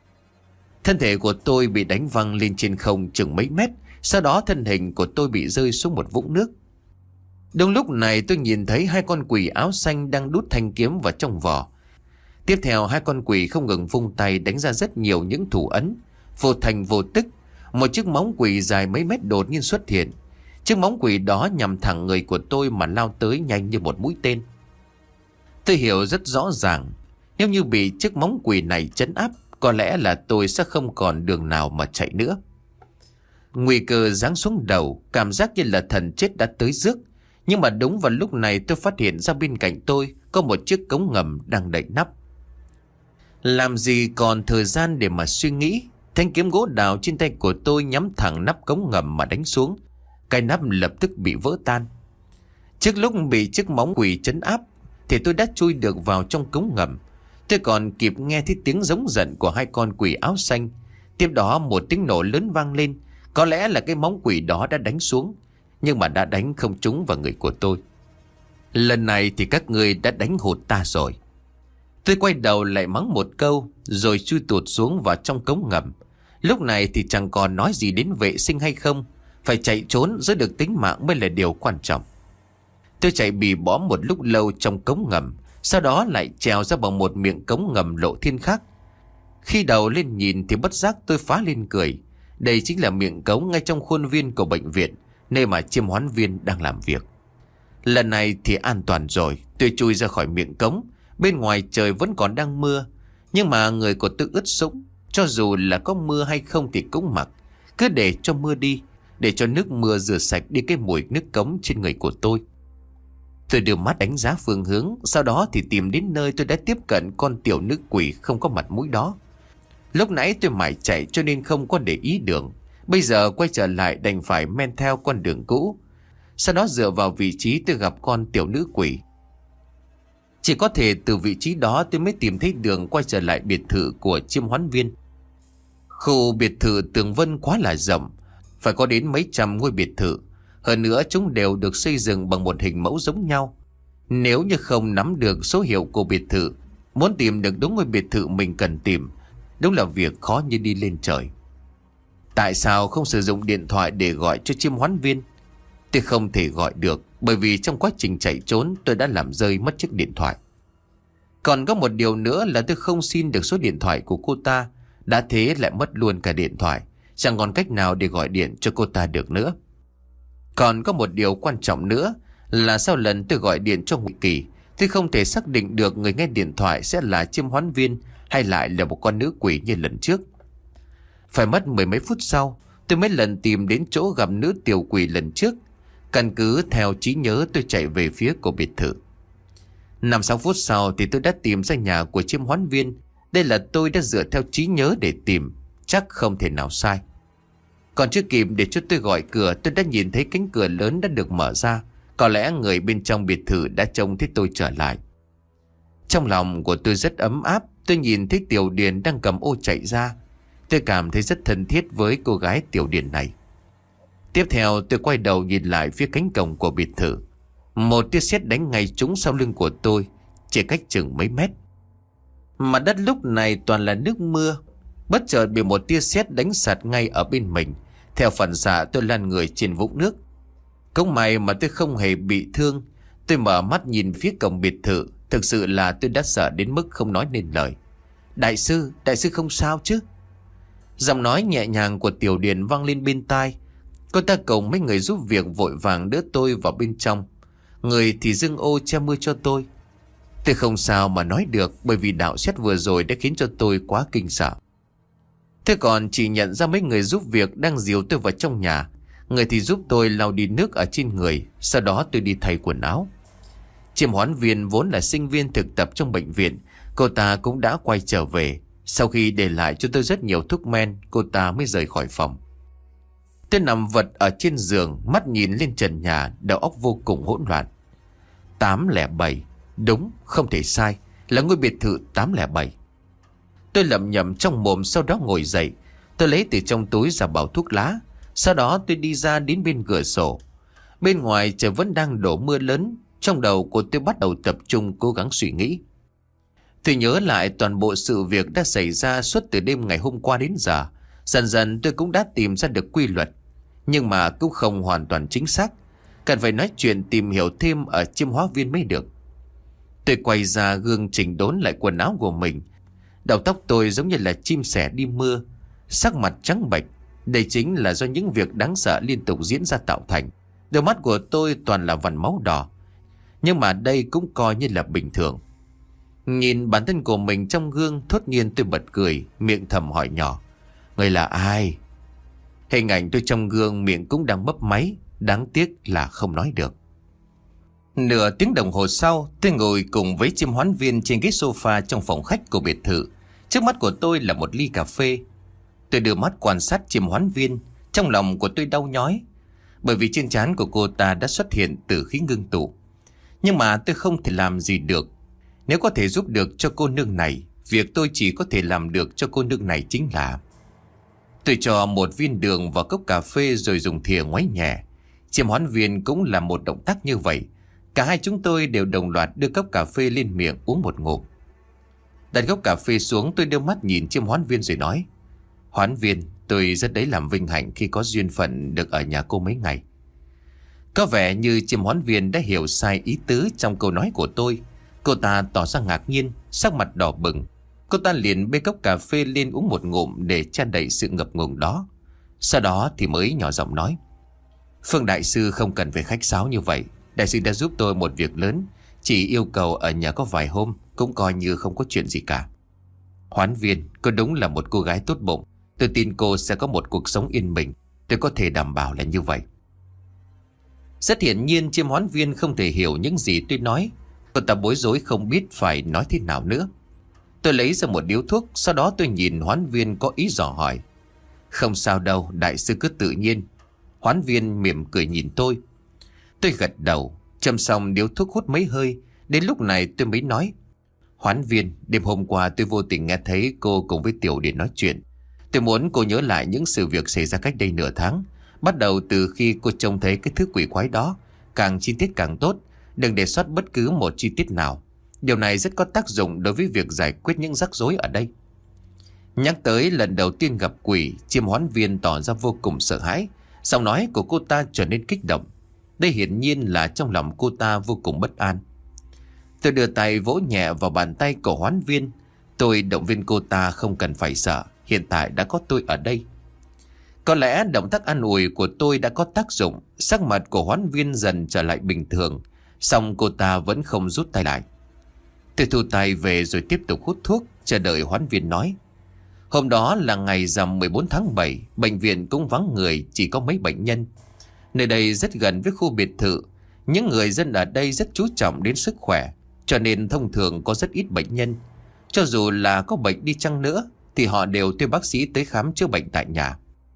Thân thể của tôi bị đánh văng lên trên không chừng mấy mét. Sau đó thân hình của tôi bị rơi xuống một vũng nước. Đúng lúc này tôi nhìn thấy hai con quỷ áo xanh đang đút thanh kiếm vào trong vỏ. Tiếp theo hai con quỷ không ngừng vung tay đánh ra rất nhiều những thủ ấn. Vô thành vô tức, một chiếc móng quỷ dài mấy mét đột nhiên xuất hiện. Chiếc móng quỷ đó nhằm thẳng người của tôi mà lao tới nhanh như một mũi tên. Tôi hiểu rất rõ ràng, nếu như bị chiếc móng quỷ này trấn áp, có lẽ là tôi sẽ không còn đường nào mà chạy nữa. Nguy cơ giáng xuống đầu, cảm giác như là thần chết đã tới rước. Nhưng mà đúng vào lúc này tôi phát hiện ra bên cạnh tôi có một chiếc cống ngầm đang đậy nắp. Làm gì còn thời gian để mà suy nghĩ, thanh kiếm gỗ đào trên tay của tôi nhắm thẳng nắp cống ngầm mà đánh xuống. Cái nắp lập tức bị vỡ tan. Trước lúc bị chiếc móng quỷ trấn áp thì tôi đã chui được vào trong cống ngầm. Tôi còn kịp nghe thấy tiếng giống giận của hai con quỷ áo xanh. Tiếp đó một tiếng nổ lớn vang lên. Có lẽ là cái móng quỷ đó đã đánh xuống, nhưng mà đã đánh không trúng vào người của tôi. Lần này thì các người đã đánh hụt ta rồi. Tôi quay đầu lại mắng một câu, rồi chui tụt xuống vào trong cống ngầm. Lúc này thì chẳng còn nói gì đến vệ sinh hay không. Phải chạy trốn giữ được tính mạng mới là điều quan trọng. Tôi chạy bì bõm một lúc lâu trong cống ngầm, sau đó lại trèo ra bằng một miệng cống ngầm lộ thiên khác. Khi đầu lên nhìn thì bất giác tôi phá lên cười. Đây chính là miệng cống ngay trong khuôn viên của bệnh viện, nơi mà chiêm hoán viên đang làm việc. Lần này thì an toàn rồi. Tôi chui ra khỏi miệng cống. Bên ngoài trời vẫn còn đang mưa, nhưng mà người của tôi ướt sũng. Cho dù là có mưa hay không thì cũng mặc. Cứ để cho mưa đi, để cho nước mưa rửa sạch đi cái mùi nước cống trên người của tôi. Tôi đưa mắt đánh giá phương hướng, sau đó thì tìm đến nơi tôi đã tiếp cận con tiểu nữ quỷ không có mặt mũi đó. Lúc nãy tôi mải chạy cho nên không có để ý đường. Bây giờ quay trở lại đành phải men theo con đường cũ. Sau đó dựa vào vị trí tôi gặp con tiểu nữ quỷ. Chỉ có thể từ vị trí đó tôi mới tìm thấy đường quay trở lại biệt thự của chiêm hoán viên. Khu biệt thự Tường Vân quá là rộng, phải có đến mấy trăm ngôi biệt thự. Hơn nữa chúng đều được xây dựng bằng một hình mẫu giống nhau. Nếu như không nắm được số hiệu của biệt thự, muốn tìm được đúng ngôi biệt thự mình cần tìm, đúng là việc khó như đi lên trời. Tại sao không sử dụng điện thoại để gọi cho chiêm hoán viên? Tôi không thể gọi được, bởi vì trong quá trình chạy trốn tôi đã làm rơi mất chiếc điện thoại. Còn có một điều nữa là tôi không xin được số điện thoại của cô ta. Đã thế lại mất luôn cả điện thoại, chẳng còn cách nào để gọi điện cho cô ta được nữa. Còn có một điều quan trọng nữa là sau lần tôi gọi điện cho Ngụy Kỳ, tôi không thể xác định được người nghe điện thoại sẽ là Chiêm Hoán Viên hay lại là một con nữ quỷ như lần trước. Phải mất mười mấy phút sau, tôi mới lần tìm đến chỗ gặp nữ tiểu quỷ lần trước. Căn cứ theo trí nhớ, tôi chạy về phía của biệt thự. Năm sáu phút sau thì tôi đã tìm ra nhà của Chiêm Hoán Viên. Đây là tôi đã dựa theo trí nhớ để tìm, chắc không thể nào sai. Còn chưa kịp để cho tôi gọi cửa, tôi đã nhìn thấy cánh cửa lớn đã được mở ra. Có lẽ người bên trong biệt thự đã trông thấy tôi trở lại. Trong lòng của tôi rất ấm áp. Tôi nhìn thấy Tiểu Điền đang cầm ô chạy ra. Tôi cảm thấy rất thân thiết với cô gái Tiểu Điền này. Tiếp theo tôi quay đầu nhìn lại phía cánh cổng của biệt thự. Một tia sét đánh ngay trúng sau lưng của tôi, chỉ cách chừng mấy mét. Mặt đất lúc này toàn là nước mưa. Bất chợt bị một tia sét đánh sạt ngay ở bên mình. Theo phản xạ tôi lăn người trên vũng nước. Cũng may mà tôi không hề bị thương. Tôi mở mắt nhìn phía cổng biệt thự. Thực sự là tôi đã sợ đến mức không nói nên lời. Đại sư, đại sư không sao chứ? Giọng nói nhẹ nhàng của Tiểu Điền vang lên bên tai. Cô ta cầu mấy người giúp việc vội vàng đỡ tôi vào bên trong. Người thì dưng ô che mưa cho tôi. Tôi không sao mà nói được, bởi vì đạo sét vừa rồi đã khiến cho tôi quá kinh sợ. Tôi còn chỉ nhận ra mấy người giúp việc đang dìu tôi vào trong nhà. Người thì giúp tôi lau đi nước ở trên người. Sau đó tôi đi thay quần áo. Chiêm Hoán Viên vốn là sinh viên thực tập trong bệnh viện. Cô ta cũng đã quay trở về. Sau khi để lại cho tôi rất nhiều thuốc men, cô ta mới rời khỏi phòng. Tôi nằm vật ở trên giường, mắt nhìn lên trần nhà, đầu óc vô cùng hỗn loạn. Tám lẻ bảy, đúng, không thể sai, là ngôi biệt thự tám lẻ bảy. Tôi lẩm nhẩm trong mồm, sau đó ngồi dậy. Tôi lấy từ trong túi ra bao thuốc lá. Sau đó tôi đi ra đến bên cửa sổ. Bên ngoài trời vẫn đang đổ mưa lớn. Trong đầu của tôi bắt đầu tập trung cố gắng suy nghĩ. Tôi nhớ lại toàn bộ sự việc đã xảy ra suốt từ đêm ngày hôm qua đến giờ. Dần dần tôi cũng đã tìm ra được quy luật, nhưng mà cũng không hoàn toàn chính xác. Cần phải nói chuyện tìm hiểu thêm ở Chiêm Hóa Viên mới được. Tôi quay ra gương chỉnh đốn lại quần áo của mình. Đầu tóc tôi giống như là chim sẻ đi mưa, sắc mặt trắng bệch. Đây chính là do những việc đáng sợ liên tục diễn ra tạo thành. Đôi mắt của tôi toàn là vằn máu đỏ. Nhưng mà đây cũng coi như là bình thường. Nhìn bản thân của mình trong gương, thốt nhiên tôi bật cười, miệng thầm hỏi nhỏ: người là ai? Hình ảnh tôi trong gương miệng cũng đang mấp máy, đáng tiếc là không nói được. Nửa tiếng đồng hồ sau, tôi ngồi cùng với Chiêm Hoán Viên trên ghế sofa trong phòng khách của biệt thự. Trước mắt của tôi là một ly cà phê. Tôi đưa mắt quan sát Chiêm Hoán Viên. Trong lòng của tôi đau nhói, bởi vì trên trán của cô ta đã xuất hiện tử khí ngưng tụ. Nhưng mà tôi không thể làm gì được. Nếu có thể giúp được cho cô nương này, việc tôi chỉ có thể làm được cho cô nương này chính là tôi cho một viên đường vào cốc cà phê rồi dùng thìa ngoáy nhẹ. Chiêm Hoán Viên cũng làm một động tác như vậy. Cả hai chúng tôi đều đồng loạt đưa cốc cà phê lên miệng uống một ngụm. Đặt cốc cà phê xuống, tôi đưa mắt nhìn Chiêm Hoán Viên rồi nói: Hoán Viên, tôi rất đấy làm vinh hạnh khi có duyên phận được ở nhà cô mấy ngày. Có vẻ như Chiêm Hoán Viên đã hiểu sai ý tứ trong câu nói của tôi. Cô ta tỏ ra ngạc nhiên, sắc mặt đỏ bừng. Cô ta liền bê cốc cà phê lên uống một ngụm để che đậy sự ngập ngừng đó. Sau đó thì mới nhỏ giọng nói: Phương đại sư không cần phải khách sáo như vậy. Đại sư đã giúp tôi một việc lớn, chỉ yêu cầu ở nhà có vài hôm, cũng coi như không có chuyện gì cả. Hoán Viên, cô đúng là một cô gái tốt bụng. Tôi tin cô sẽ có một cuộc sống yên bình. Tôi có thể đảm bảo là như vậy. Rất hiển nhiên Chiêm Hoán Viên không thể hiểu những gì tôi nói. Cô ta bối rối không biết phải nói thế nào nữa. Tôi lấy ra một điếu thuốc. Sau đó tôi nhìn Hoán Viên có ý dò hỏi: Không sao đâu, đại sư cứ tự nhiên. Hoán Viên mỉm cười nhìn tôi. Tôi gật đầu, châm xong điếu thuốc hút mấy hơi. Đến lúc này tôi mới nói: Hoán Viên, đêm hôm qua tôi vô tình nghe thấy cô cùng với Tiểu Điền nói chuyện. Tôi muốn cô nhớ lại những sự việc xảy ra cách đây nửa tháng, bắt đầu từ khi cô trông thấy cái thứ quỷ quái đó. Càng chi tiết càng tốt, đừng để sót bất cứ một chi tiết nào. Điều này rất có tác dụng đối với việc giải quyết những rắc rối ở đây. Nhắc tới lần đầu tiên gặp quỷ, Chiêm Hoán Viên tỏ ra vô cùng sợ hãi. Giọng nói của cô ta trở nên kích động. Đây hiển nhiên là trong lòng cô ta vô cùng bất an. Tôi đưa tay vỗ nhẹ vào bàn tay của Hoán Viên. Tôi động viên cô ta không cần phải sợ, hiện tại đã có tôi ở đây. Có lẽ động tác an ủi của tôi đã có tác dụng. Sắc mặt của Hoán Viên dần trở lại bình thường, song cô ta vẫn không rút tay lại. Tôi thu tay về rồi tiếp tục hút thuốc, chờ đợi Hoán Viên nói. Hôm đó là ngày rằm mười bốn tháng bảy, bệnh viện cũng vắng người, chỉ có mấy bệnh nhân. Nơi đây rất gần với khu biệt thự. Những người dân ở đây rất chú trọng đến sức khỏe, cho nên thông thường có rất ít bệnh nhân. Cho dù là có bệnh đi chăng nữa thì họ đều thuê bác sĩ tới khám chữa bệnh tại nhà.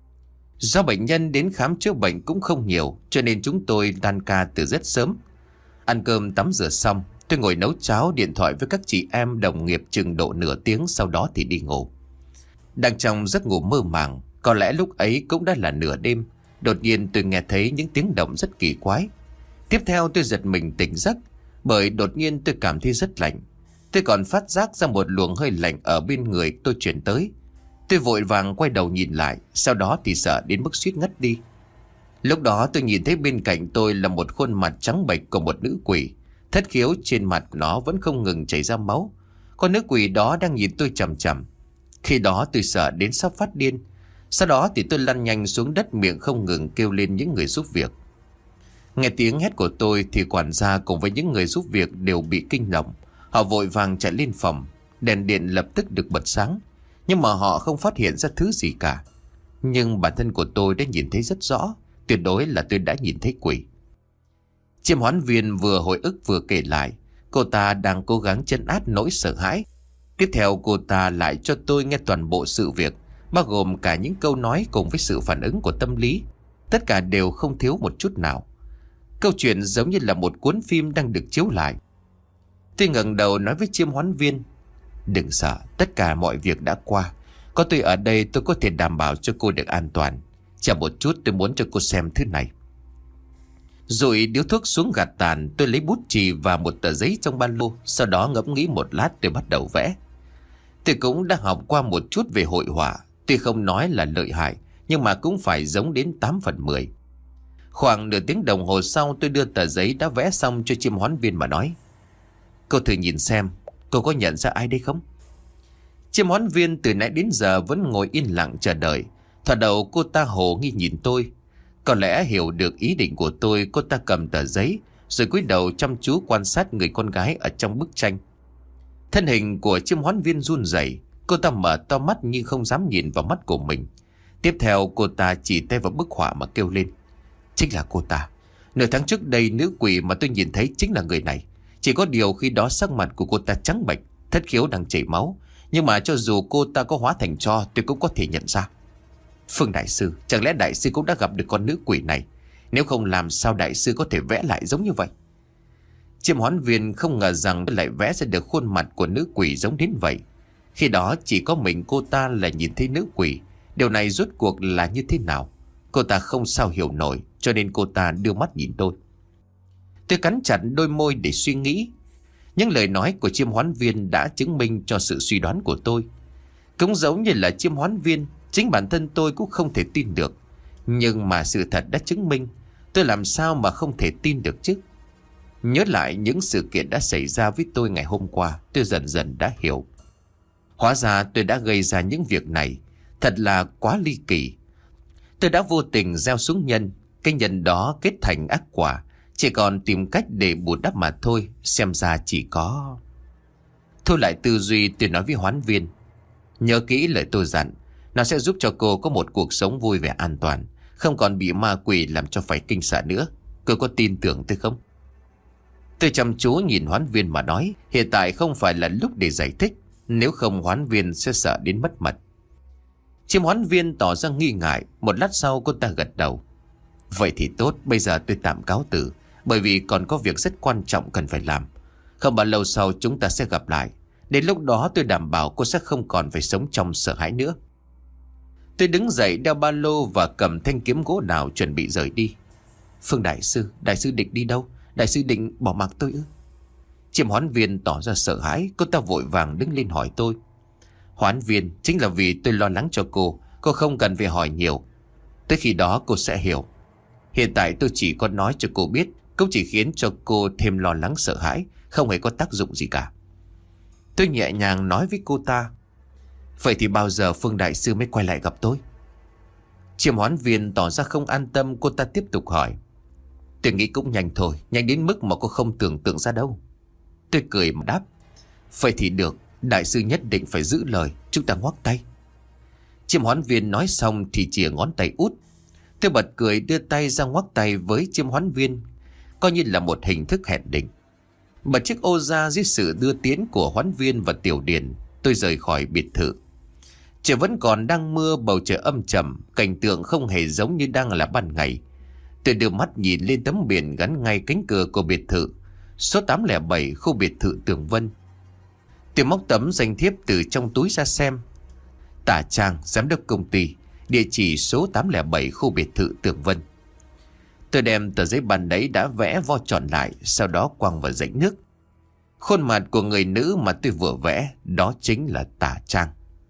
Do bệnh nhân đến khám chữa bệnh cũng không nhiều, cho nên chúng tôi tan ca từ rất sớm. Ăn cơm tắm rửa xong, tôi ngồi nấu cháo, điện thoại với các chị em đồng nghiệp chừng độ nửa tiếng, sau đó thì đi ngủ. Đang trong giấc ngủ mơ màng, có lẽ lúc ấy cũng đã là nửa đêm, đột nhiên tôi nghe thấy những tiếng động rất kỳ quái. Tiếp theo tôi giật mình tỉnh giấc, bởi đột nhiên tôi cảm thấy rất lạnh. Tôi còn phát giác ra một luồng hơi lạnh ở bên người tôi chuyển tới. Tôi vội vàng quay đầu nhìn lại, sau đó thì sợ đến mức suýt ngất đi. Lúc đó tôi nhìn thấy bên cạnh tôi là một khuôn mặt trắng bệch của một nữ quỷ. Thất khiếu trên mặt nó vẫn không ngừng chảy ra máu. Con nữ quỷ đó đang nhìn tôi chằm chằm. Khi đó tôi sợ đến sắp phát điên. Sau đó thì tôi lăn nhanh xuống đất, miệng không ngừng kêu lên những người giúp việc. Nghe tiếng hét của tôi thì quản gia cùng với những người giúp việc đều bị kinh động. Họ vội vàng chạy lên phòng. Đèn điện lập tức được bật sáng, nhưng mà họ không phát hiện ra thứ gì cả. Nhưng bản thân của tôi đã nhìn thấy rất rõ, tuyệt đối là tôi đã nhìn thấy quỷ. Chiêm Hoán Viên vừa hồi ức vừa kể lại. Cô ta đang cố gắng trấn áp nỗi sợ hãi. Tiếp theo cô ta lại cho tôi nghe toàn bộ sự việc, bao gồm cả những câu nói cùng với sự phản ứng của tâm lý. Tất cả đều không thiếu một chút nào. Câu chuyện giống như là một cuốn phim đang được chiếu lại. Tôi ngẩng đầu nói với Chiêm Hoán Viên: đừng sợ, tất cả mọi việc đã qua. Có tôi ở đây tôi có thể đảm bảo cho cô được an toàn. Chờ một chút, tôi muốn cho cô xem thứ này. Rồi điếu thuốc xuống gạt tàn, tôi lấy bút chì và một tờ giấy trong ba lô. Sau đó ngẫm nghĩ một lát tôi bắt đầu vẽ. Tôi cũng đã học qua một chút về hội họa. Tuy không nói là lợi hại, nhưng mà cũng phải giống đến tám phần mười. Khoảng nửa tiếng đồng hồ sau, tôi đưa tờ giấy đã vẽ xong cho Chiêm Hoán Viên mà nói: cô thử nhìn xem, cô có nhận ra ai đây không? Chiêm Hoán Viên từ nãy đến giờ vẫn ngồi yên lặng chờ đợi. Thoạt đầu cô ta hồ nghi nhìn tôi. Có lẽ hiểu được ý định của tôi, cô ta cầm tờ giấy rồi cúi đầu chăm chú quan sát người con gái ở trong bức tranh. Thân hình của Chiêm Hoán Viên run rẩy, cô ta mở to mắt nhưng không dám nhìn vào mắt của mình. Tiếp theo cô ta chỉ tay vào bức họa mà kêu lên: chính là cô ta. Nửa tháng trước đây, nữ quỷ mà tôi nhìn thấy chính là người này. Chỉ có điều khi đó sắc mặt của cô ta trắng bệch, thất khiếu đang chảy máu. Nhưng mà cho dù cô ta có hóa thành tro, tôi cũng có thể nhận ra. Phương đại sư, chẳng lẽ đại sư cũng đã gặp được con nữ quỷ này? Nếu không, làm sao đại sư có thể vẽ lại giống như vậy? Chiêm Hoán Viên không ngờ rằng lại vẽ ra được khuôn mặt của nữ quỷ giống đến vậy. Khi đó chỉ có mình cô ta là nhìn thấy nữ quỷ. Điều này rốt cuộc là như thế nào? Cô ta không sao hiểu nổi, cho nên cô ta đưa mắt nhìn tôi. Tôi cắn chặt đôi môi để suy nghĩ. Những lời nói của Chiêm Hoán Viên đã chứng minh cho sự suy đoán của tôi. Cũng giống như là Chiêm Hoán Viên, chính bản thân tôi cũng không thể tin được. Nhưng mà sự thật đã chứng minh, tôi làm sao mà không thể tin được chứ? Nhớ lại những sự kiện đã xảy ra với tôi ngày hôm qua, tôi dần dần đã hiểu. Hóa ra tôi đã gây ra những việc này, thật là quá ly kỳ. Tôi đã vô tình gieo xuống nhân, cái nhân đó kết thành ác quả. Chỉ còn tìm cách để bù đắp mà thôi. Xem ra chỉ có... Thôi lại tư duy, tôi nói với Hoán Viên: nhớ kỹ lời tôi dặn, nó sẽ giúp cho cô có một cuộc sống vui vẻ an toàn, không còn bị ma quỷ làm cho phải kinh sợ nữa. Cô có tin tưởng tôi không? Tôi chăm chú nhìn Hoán Viên mà nói. Hiện tại không phải là lúc để giải thích, nếu không Hoán Viên sẽ sợ đến mất mật. Chiêm Hoán Viên tỏ ra nghi ngại. Một lát sau cô ta gật đầu: vậy thì tốt, bây giờ tôi tạm cáo từ, bởi vì còn có việc rất quan trọng cần phải làm. Không bao lâu sau chúng ta sẽ gặp lại. Đến lúc đó tôi đảm bảo cô sẽ không còn phải sống trong sợ hãi nữa. Tôi đứng dậy đeo ba lô và cầm thanh kiếm gỗ đào chuẩn bị rời đi. Phương đại sư, đại sư định đi đâu? Đại sư định bỏ mặc tôi ư? Chiêm Hoán Viên tỏ ra sợ hãi. Cô ta vội vàng đứng lên hỏi tôi: Hoán Viên, chính là vì tôi lo lắng cho cô. Cô không cần phải hỏi nhiều. Tới khi đó cô sẽ hiểu. Hiện tại tôi chỉ có nói cho cô biết, cũng chỉ khiến cho cô thêm lo lắng sợ hãi, không hề có tác dụng gì cả. Tôi nhẹ nhàng nói với cô ta: Vậy thì bao giờ Phương đại sư mới quay lại gặp tôi? Chiêm hoán viên tỏ ra không an tâm. Cô ta tiếp tục hỏi: Tôi nghĩ cũng nhanh thôi, nhanh đến mức mà cô không tưởng tượng ra đâu. Tôi cười mà đáp: Vậy thì được, đại sư nhất định phải giữ lời. Chúng ta ngoắc tay. Chiêm hoán viên nói xong thì chìa ngón tay út. Tôi bật cười đưa tay ra ngoắc tay với chiêm hoán viên, coi như là một hình thức hẹn định. Bật chiếc ô ra dưới sự đưa tiến của hoán viên và tiểu điền, tôi rời khỏi biệt thự. Trời vẫn còn đang mưa, bầu trời âm trầm, cảnh tượng không hề giống như đang là ban ngày. Tôi đưa mắt nhìn lên tấm biển gắn ngay cánh cửa của biệt thự, số tám không bảy khu biệt thự Tường Vân. Tôi móc tấm danh thiếp từ trong túi ra xem. Tả Trang, giám đốc công ty, địa chỉ số tám không bảy khu biệt thự Tường Vân. Tôi đem tờ giấy bàn đấy đã vẽ vo tròn lại, sau đó quăng vào rãnh nước. Khuôn mặt của người nữ mà tôi vừa vẽ, đó chính là Tả Trang.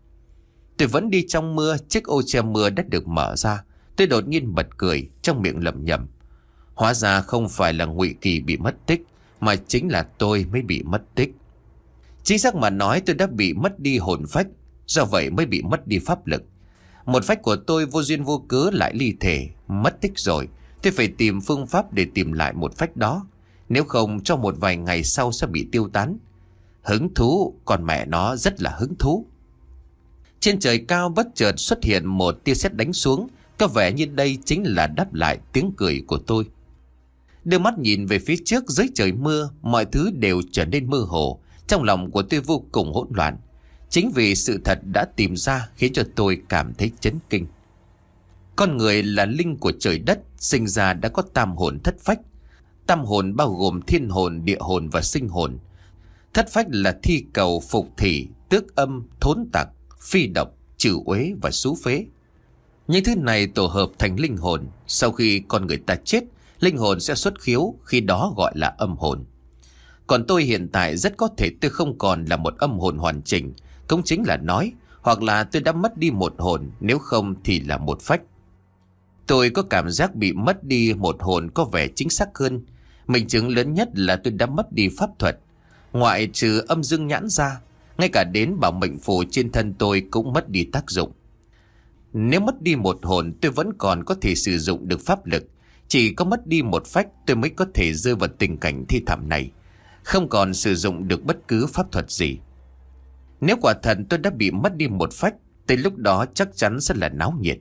Tôi vẫn đi trong mưa, chiếc ô che mưa đã được mở ra. Tôi đột nhiên bật cười, trong miệng lẩm nhẩm: Hóa ra không phải là Ngụy Kỳ bị mất tích, mà chính là tôi mới bị mất tích. Chính xác mà nói, tôi đã bị mất đi hồn phách, do vậy mới bị mất đi pháp lực. Một phách của tôi vô duyên vô cớ lại ly thể, mất tích rồi. Tôi phải tìm phương pháp để tìm lại một phách đó, nếu không trong một vài ngày sau sẽ bị tiêu tán. Hứng thú, còn mẹ nó rất là hứng thú. Trên trời cao bất chợt xuất hiện một tia sét đánh xuống, có vẻ như đây chính là đáp lại tiếng cười của tôi. Đưa mắt nhìn về phía trước, dưới trời mưa, mọi thứ đều trở nên mơ hồ. Trong lòng của tôi vô cùng hỗn loạn. Chính vì sự thật đã tìm ra khiến cho tôi cảm thấy chấn kinh. Con người là linh của trời đất, sinh ra đã có tam hồn thất phách. Tam hồn bao gồm thiên hồn, địa hồn và sinh hồn. Thất phách là thi cầu, phục thủy, tước âm, thốn tặc, phi độc, trừ uế và xú phế. Những thứ này tổ hợp thành linh hồn. Sau khi con người ta chết, linh hồn sẽ xuất khiếu, khi đó gọi là âm hồn. Còn tôi hiện tại rất có thể tôi không còn là một âm hồn hoàn chỉnh, cũng chính là nói, hoặc là tôi đã mất đi một hồn, nếu không thì là một phách. Tôi có cảm giác bị mất đi một hồn có vẻ chính xác hơn. Minh chứng lớn nhất là tôi đã mất đi pháp thuật. Ngoại trừ âm dương nhãn ra, ngay cả đến bảo mệnh phù trên thân tôi cũng mất đi tác dụng. Nếu mất đi một hồn, tôi vẫn còn có thể sử dụng được pháp lực. Chỉ có mất đi một phách, tôi mới có thể rơi vào tình cảnh thi thảm này, không còn sử dụng được bất cứ pháp thuật gì. Nếu quả thật tôi đã bị mất đi một phách, tới lúc đó chắc chắn sẽ là náo nhiệt.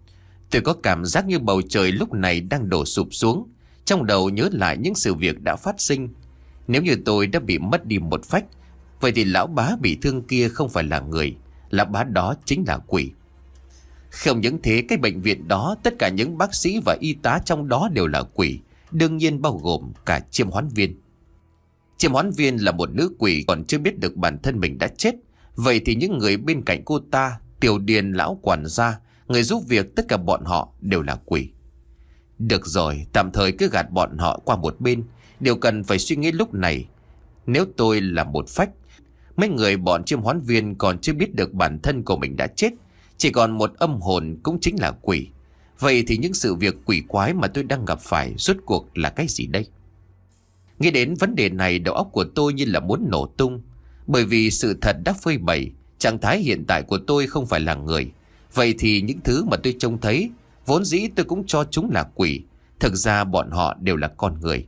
Tôi có cảm giác như bầu trời lúc này đang đổ sụp xuống. Trong đầu nhớ lại những sự việc đã phát sinh. Nếu như tôi đã bị mất đi một phách, vậy thì lão bá bị thương kia không phải là người, lão bá đó chính là quỷ. Không những thế, cái bệnh viện đó, tất cả những bác sĩ và y tá trong đó đều là quỷ, đương nhiên bao gồm cả chiêm hoán viên. Chiêm hoán viên là một nữ quỷ còn chưa biết được bản thân mình đã chết. Vậy thì những người bên cạnh cô ta, tiểu điền, lão quản gia, người giúp việc, tất cả bọn họ đều là quỷ. Được rồi, tạm thời cứ gạt bọn họ qua một bên. Điều cần phải suy nghĩ lúc này, nếu tôi là một phách, mấy người bọn chiêm hoán viên còn chưa biết được bản thân của mình đã chết, chỉ còn một âm hồn cũng chính là quỷ. Vậy thì những sự việc quỷ quái mà tôi đang gặp phải rốt cuộc là cái gì đây? Nghĩ đến vấn đề này, đầu óc của tôi như là muốn nổ tung. Bởi vì sự thật đã phơi bày, trạng thái hiện tại của tôi không phải là người. Vậy thì những thứ mà tôi trông thấy, vốn dĩ tôi cũng cho chúng là quỷ. Thực ra bọn họ đều là con người.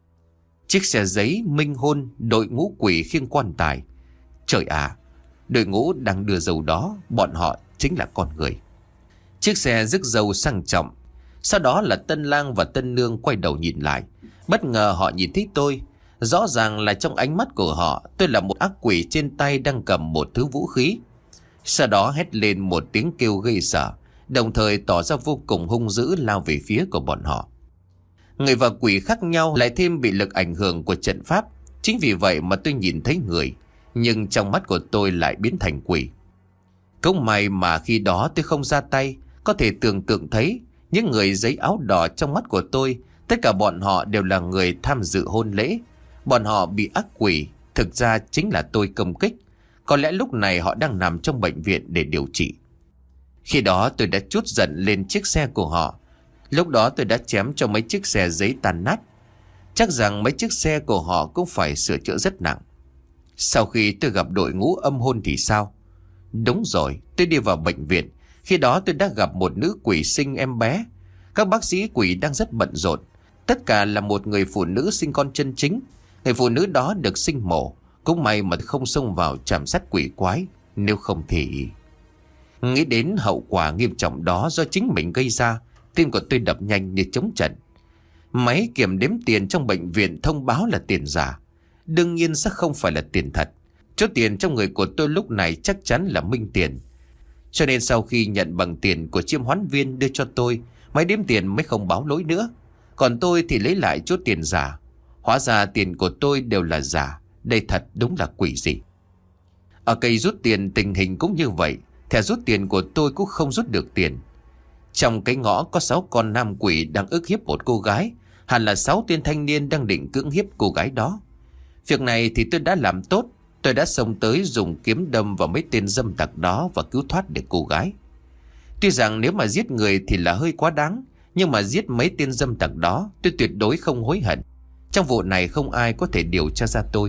Chiếc xe giấy, minh hôn, đội ngũ quỷ khiêng quan tài. Trời ạ, đội ngũ đang đưa dầu đó, bọn họ chính là con người. Chiếc xe rước dầu sang trọng. Sau đó là tân lang và tân nương quay đầu nhìn lại. Bất ngờ họ nhìn thấy tôi. Rõ ràng là trong ánh mắt của họ, tôi là một ác quỷ trên tay đang cầm một thứ vũ khí. Sau đó hét lên một tiếng kêu gây sợ, đồng thời tỏ ra vô cùng hung dữ lao về phía của bọn họ. Người và quỷ khác nhau, lại thêm bị lực ảnh hưởng của trận pháp. Chính vì vậy mà tôi nhìn thấy người, nhưng trong mắt của tôi lại biến thành quỷ. Cũng may mà khi đó tôi không ra tay. Có thể tưởng tượng thấy những người giấy áo đỏ trong mắt của tôi, tất cả bọn họ đều là người tham dự hôn lễ. Bọn họ bị ác quỷ, thực ra chính là tôi công kích. Có lẽ lúc này họ đang nằm trong bệnh viện để điều trị. Khi đó tôi đã trút giận lên chiếc xe của họ. Lúc đó tôi đã chém cho mấy chiếc xe giấy tan nát. Chắc rằng mấy chiếc xe của họ cũng phải sửa chữa rất nặng. Sau khi tôi gặp đội ngũ âm hồn thì sao? Đúng rồi, tôi đi vào bệnh viện. Khi đó tôi đã gặp một nữ quỷ sinh em bé. Các bác sĩ quỷ đang rất bận rộn. Tất cả là một người phụ nữ sinh con chân chính. Người phụ nữ đó được sinh mổ. Cũng may mà không xông vào chạm sát quỷ quái. Nếu không thì... Nghĩ đến hậu quả nghiêm trọng đó do chính mình gây ra, tim của tôi đập nhanh như trống trận. Máy kiểm đếm tiền trong bệnh viện thông báo là tiền giả. Đương nhiên sẽ không phải là tiền thật. Số tiền trong người của tôi lúc này chắc chắn là minh tiền. Cho nên sau khi nhận bằng tiền của chiêm hoán viên đưa cho tôi, máy đếm tiền mới không báo lỗi nữa. Còn tôi thì lấy lại chút tiền giả. Hóa ra tiền của tôi đều là giả. Đây thật đúng là quỷ dị. Ở cây rút tiền tình hình cũng như vậy. Thẻ rút tiền của tôi cũng không rút được tiền. Trong cái ngõ có sáu con nam quỷ đang ức hiếp một cô gái. Hẳn là sáu tên thanh niên đang định cưỡng hiếp cô gái đó. Việc này thì tôi đã làm tốt. Tôi đã xông tới dùng kiếm đâm vào mấy tên dâm tặc đó và cứu thoát được cô gái. Tuy rằng nếu mà giết người thì là hơi quá đáng, nhưng mà giết mấy tên dâm tặc đó tôi tuyệt đối không hối hận. Trong vụ này không ai có thể điều tra ra tôi.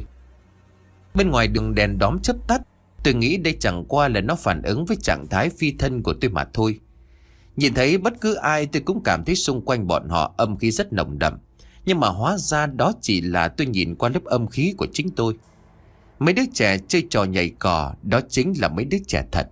Bên ngoài đường đèn đóm chớp tắt, tôi nghĩ đây chẳng qua là nó phản ứng với trạng thái phi thân của tôi mà thôi. Nhìn thấy bất cứ ai tôi cũng cảm thấy xung quanh bọn họ âm khí rất nồng đậm. Nhưng mà hóa ra đó chỉ là tôi nhìn qua lớp âm khí của chính tôi. Mấy đứa trẻ chơi trò nhảy cò, đó chính là mấy đứa trẻ thật.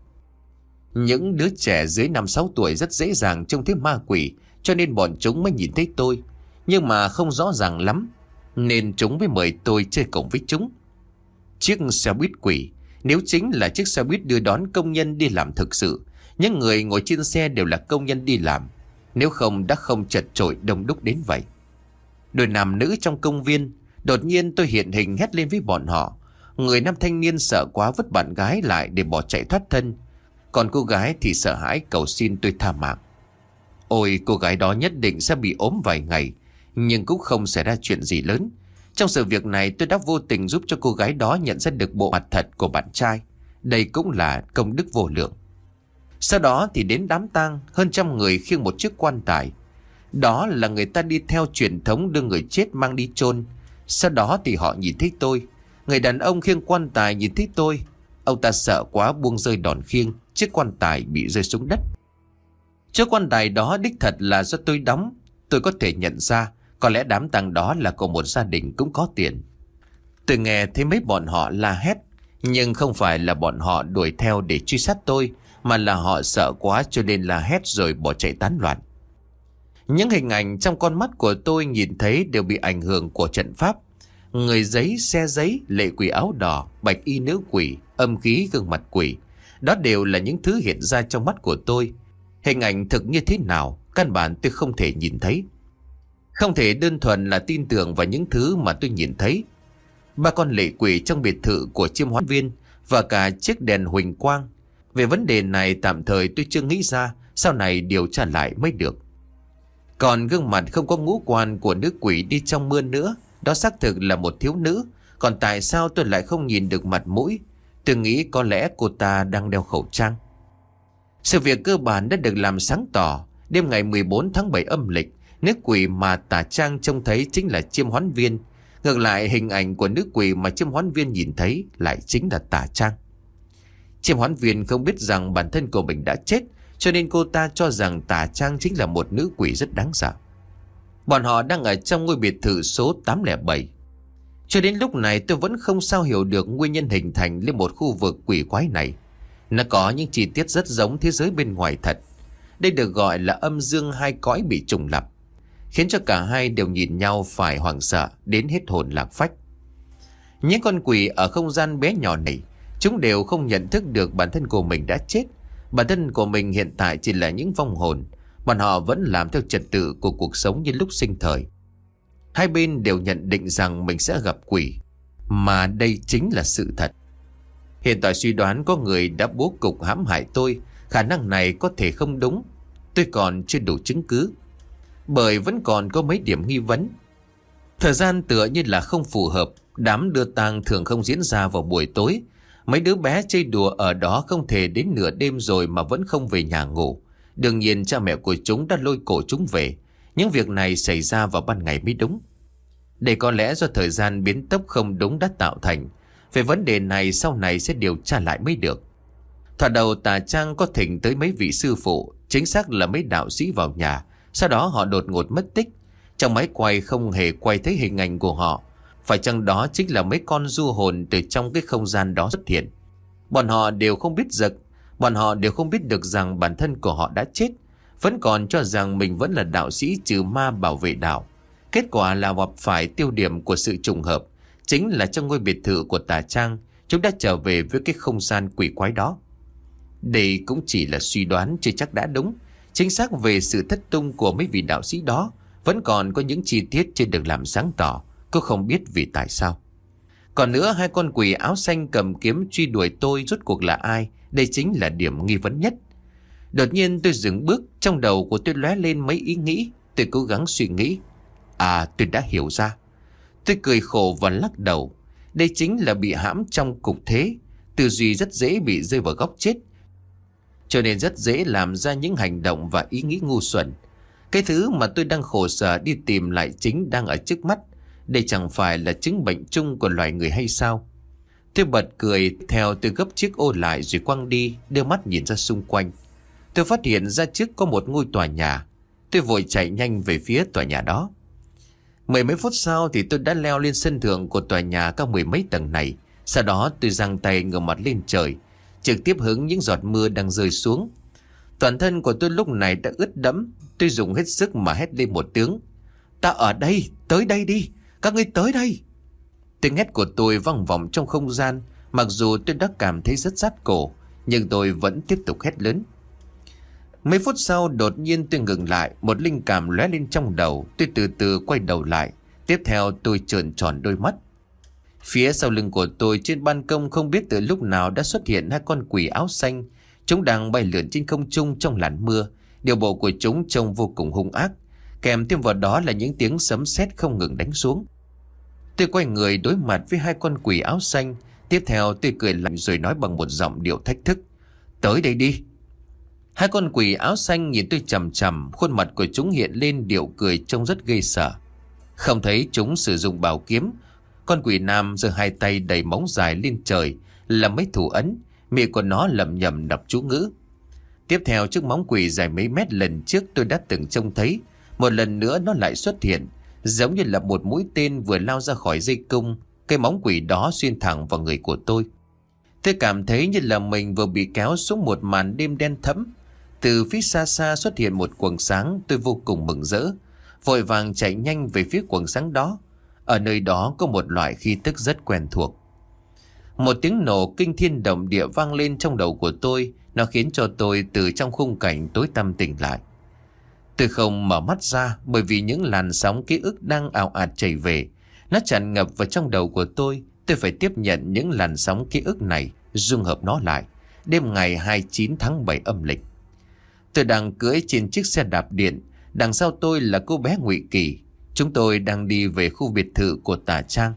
Những đứa trẻ dưới năm sáu tuổi rất dễ dàng trông thấy ma quỷ, cho nên bọn chúng mới nhìn thấy tôi. Nhưng mà không rõ ràng lắm, nên chúng mới mời tôi chơi cùng với chúng. Chiếc xe buýt quỷ, nếu chính là chiếc xe buýt đưa đón công nhân đi làm thực sự, những người ngồi trên xe đều là công nhân đi làm. Nếu không đã không chật chội đông đúc đến vậy. Đôi nam nữ trong công viên, đột nhiên tôi hiện hình hét lên với bọn họ. Người nam thanh niên sợ quá vứt bạn gái lại để bỏ chạy thoát thân. Còn cô gái thì sợ hãi cầu xin tôi tha mạng. Ôi, cô gái đó nhất định sẽ bị ốm vài ngày, nhưng cũng không xảy ra chuyện gì lớn. Trong sự việc này tôi đã vô tình giúp cho cô gái đó nhận ra được bộ mặt thật của bạn trai. Đây cũng là công đức vô lượng. Sau đó thì đến đám tang, hơn trăm người khiêng một chiếc quan tài. Đó là người ta đi theo truyền thống đưa người chết mang đi chôn. Sau đó thì họ nhìn thấy tôi. Người đàn ông khiêng quan tài nhìn thấy tôi. Ông ta sợ quá buông rơi đòn khiêng, chiếc quan tài bị rơi xuống đất. Chiếc quan tài đó đích thật là do tôi đóng. Tôi có thể nhận ra, có lẽ đám tang đó là của một gia đình cũng có tiền. Tôi nghe thấy mấy bọn họ la hét, nhưng không phải là bọn họ đuổi theo để truy sát tôi, mà là họ sợ quá cho nên la hét rồi bỏ chạy tán loạn. Những hình ảnh trong con mắt của tôi nhìn thấy đều bị ảnh hưởng của trận pháp. Người giấy, xe giấy, lệ quỷ áo đỏ, bạch y nữ quỷ, âm khí gương mặt quỷ. Đó đều là những thứ hiện ra trong mắt của tôi. Hình ảnh thực như thế nào, căn bản tôi không thể nhìn thấy. Không thể đơn thuần là tin tưởng vào những thứ mà tôi nhìn thấy. Ba con lệ quỷ trong biệt thự của chiêm hoán viên và cả chiếc đèn huỳnh quang. Về vấn đề này tạm thời tôi chưa nghĩ ra, sau này điều tra lại mới được. Còn gương mặt không có ngũ quan của nữ quỷ đi trong mưa nữa, đó xác thực là một thiếu nữ. Còn tại sao tôi lại không nhìn được mặt mũi? Tôi nghĩ có lẽ cô ta đang đeo khẩu trang. Sự việc cơ bản đã được làm sáng tỏ. Đêm ngày mười bốn tháng bảy âm lịch, nữ quỷ mà tả trang trông thấy chính là chiêm hoán viên. Ngược lại, hình ảnh của nữ quỷ mà chiêm hoán viên nhìn thấy lại chính là tả trang. Chiêm hoán viên không biết rằng bản thân của mình đã chết, cho nên cô ta cho rằng tả trang chính là một nữ quỷ rất đáng sợ. Bọn họ đang ở trong ngôi biệt thự số tám không bảy. Cho đến lúc này tôi vẫn không sao hiểu được nguyên nhân hình thành lên một khu vực quỷ quái này. Nó có những chi tiết rất giống thế giới bên ngoài thật. Đây được gọi là âm dương hai cõi bị trùng lặp, khiến cho cả hai đều nhìn nhau phải hoảng sợ đến hết hồn lạc phách. Những con quỷ ở không gian bé nhỏ này, chúng đều không nhận thức được bản thân của mình đã chết. Bản thân của mình hiện tại chỉ là những vong hồn. Bọn họ vẫn làm theo trật tự của cuộc sống như lúc sinh thời. Hai bên đều nhận định rằng mình sẽ gặp quỷ, mà đây chính là sự thật. Hiện tại suy đoán có người đã bố cục hãm hại tôi. Khả năng này có thể không đúng. Tôi còn chưa đủ chứng cứ, bởi vẫn còn có mấy điểm nghi vấn. Thời gian tựa như là không phù hợp. Đám đưa tang thường không diễn ra vào buổi tối. Mấy đứa bé chơi đùa ở đó không thể đến nửa đêm rồi mà vẫn không về nhà ngủ. Đương nhiên cha mẹ của chúng đã lôi cổ chúng về. Những việc này xảy ra vào ban ngày mới đúng. Đây có lẽ do thời gian biến tốc không đúng đã tạo thành. Về vấn đề này sau này sẽ điều tra lại mới được. Thoạt đầu Tà Trang có thỉnh tới mấy vị sư phụ, chính xác là mấy đạo sĩ vào nhà. Sau đó họ đột ngột mất tích. Trong máy quay không hề quay thấy hình ảnh của họ. Phải chăng đó chính là mấy con du hồn từ trong cái không gian đó xuất hiện? Bọn họ đều không biết giật. Bọn họ đều không biết được rằng bản thân của họ đã chết, vẫn còn cho rằng mình vẫn là đạo sĩ trừ ma bảo vệ đạo. Kết quả là gặp phải tiêu điểm của sự trùng hợp. Chính là trong ngôi biệt thự của Tà Trang, chúng đã trở về với cái không gian quỷ quái đó. Đây cũng chỉ là suy đoán chưa chắc đã đúng. Chính xác về sự thất tung của mấy vị đạo sĩ đó, vẫn còn có những chi tiết chưa được làm sáng tỏ. Cô không biết vì tại sao. Còn nữa, hai con quỷ áo xanh cầm kiếm truy đuổi tôi rốt cuộc là ai? Đây chính là điểm nghi vấn nhất. Đột nhiên tôi dừng bước. Trong đầu của tôi lóe lên mấy ý nghĩ. Tôi cố gắng suy nghĩ. À, tôi đã hiểu ra. Tôi cười khổ và lắc đầu. Đây chính là bị hãm trong cục thế. Tư duy rất dễ bị rơi vào góc chết, cho nên rất dễ làm ra những hành động và ý nghĩ ngu xuẩn. Cái thứ mà tôi đang khổ sở đi tìm lại chính đang ở trước mắt. Đây chẳng phải là chứng bệnh chung của loài người hay sao? Tôi bật cười. Theo tôi gấp chiếc ô lại rồi quăng đi, đưa mắt nhìn ra xung quanh. Tôi phát hiện ra trước có một ngôi tòa nhà. Tôi vội chạy nhanh về phía tòa nhà đó. Mười mấy phút sau thì tôi đã leo lên sân thượng của tòa nhà cao mười mấy tầng này. Sau đó tôi giang tay ngửa mặt lên trời, trực tiếp hứng những giọt mưa đang rơi xuống. Toàn thân của tôi lúc này đã ướt đẫm. Tôi dùng hết sức mà hét lên một tiếng. Ta ở đây, tới đây đi, các ngươi tới đây. Tiếng hét của tôi vang vọng trong không gian. Mặc dù tôi đã cảm thấy rất rát cổ, nhưng tôi vẫn tiếp tục hét lớn. Mấy phút sau đột nhiên tôi ngừng lại. Một linh cảm lóe lên trong đầu. Tôi từ từ quay đầu lại. Tiếp theo tôi trợn tròn đôi mắt. Phía sau lưng của tôi trên ban công không biết từ lúc nào đã xuất hiện hai con quỷ áo xanh. Chúng đang bay lượn trên không trung trong làn mưa. Điều bộ của chúng trông vô cùng hung ác. Kèm thêm vào đó là những tiếng sấm sét không ngừng đánh xuống. Tôi quay người đối mặt với hai con quỷ áo xanh. Tiếp theo tôi cười lạnh rồi nói bằng một giọng điệu thách thức. Tới đây đi. Hai con quỷ áo xanh nhìn tôi chằm chằm. Khuôn mặt của chúng hiện lên điệu cười trông rất ghê sợ. Không thấy chúng sử dụng bảo kiếm. Con quỷ nam giơ hai tay đầy móng dài lên trời làm mấy thủ ấn. Miệng của nó lẩm nhẩm đọc chú ngữ. Tiếp theo chiếc móng quỷ dài mấy mét lần trước tôi đã từng trông thấy, một lần nữa nó lại xuất hiện, giống như là một mũi tên vừa lao ra khỏi dây cung. Cái móng quỷ đó xuyên thẳng vào người của tôi. Tôi cảm thấy như là mình vừa bị kéo xuống một màn đêm đen thẫm. Từ phía xa xa xuất hiện một quầng sáng. Tôi vô cùng mừng rỡ, vội vàng chạy nhanh về phía quầng sáng đó. Ở nơi đó có một loại khí tức rất quen thuộc. Một tiếng nổ kinh thiên động địa vang lên trong đầu của tôi. Nó khiến cho tôi từ trong khung cảnh tối tăm tỉnh lại. Tôi không mở mắt ra, bởi vì những làn sóng ký ức đang ào ạt chảy về. Nó tràn ngập vào trong đầu của tôi. Tôi phải tiếp nhận những làn sóng ký ức này, dung hợp nó lại. Đêm ngày hai mươi chín tháng bảy âm lịch, tôi đang cưỡi trên chiếc xe đạp điện. Đằng sau tôi là cô bé Ngụy Kỳ. Chúng tôi đang đi về khu biệt thự của Tà Trang.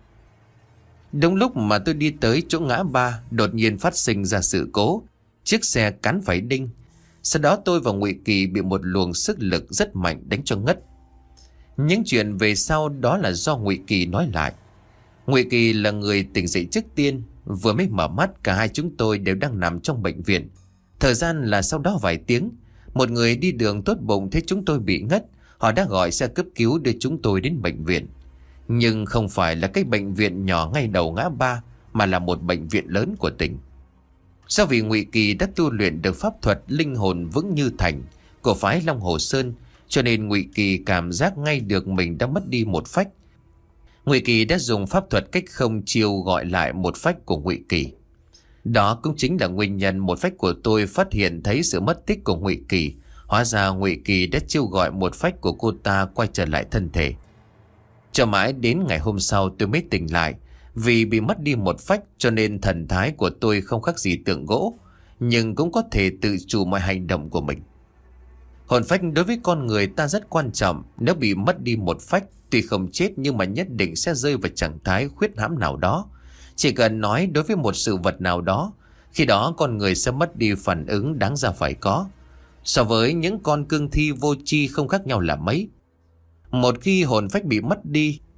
Đúng lúc mà tôi đi tới chỗ ngã ba, đột nhiên phát sinh ra sự cố. Chiếc xe cán phải đinh. Sau đó tôi và Ngụy Kỳ bị một luồng sức lực rất mạnh đánh cho ngất. Những chuyện về sau đó là do Ngụy Kỳ nói lại. Ngụy Kỳ là người tỉnh dậy trước tiên. Vừa mới mở mắt, cả hai chúng tôi đều đang nằm trong bệnh viện. Thời gian là sau đó vài tiếng. Một người đi đường tốt bụng thấy chúng tôi bị ngất. Họ đã gọi xe cấp cứu đưa chúng tôi đến bệnh viện. Nhưng không phải là cái bệnh viện nhỏ ngay đầu ngã ba, mà là một bệnh viện lớn của tỉnh. Do vì Ngụy Kỳ đã tu luyện được pháp thuật linh hồn vững như thành của phái Long Hồ Sơn, cho nên Ngụy Kỳ cảm giác ngay được mình đã mất đi một phách. Ngụy Kỳ đã dùng pháp thuật cách không chiêu gọi lại một phách của Ngụy Kỳ. Đó cũng chính là nguyên nhân một phách của tôi phát hiện thấy sự mất tích của Ngụy Kỳ. Hóa ra Ngụy Kỳ đã chiêu gọi một phách của cô ta quay trở lại thân thể. Cho mãi đến ngày hôm sau tôi mới tỉnh lại. Vì bị mất đi một phách cho nên thần thái của tôi không khác gì tượng gỗ, nhưng cũng có thể tự chủ mọi hành động của mình. Hồn phách đối với con người ta rất quan trọng. Nếu bị mất đi một phách, tuy không chết nhưng mà nhất định sẽ rơi vào trạng thái khuyết hãm nào đó. Chỉ cần nói đối với một sự vật nào đó, khi đó con người sẽ mất đi phản ứng đáng ra phải có. So với những con cương thi vô tri không khác nhau là mấy. Một khi hồn phách bị mất đi,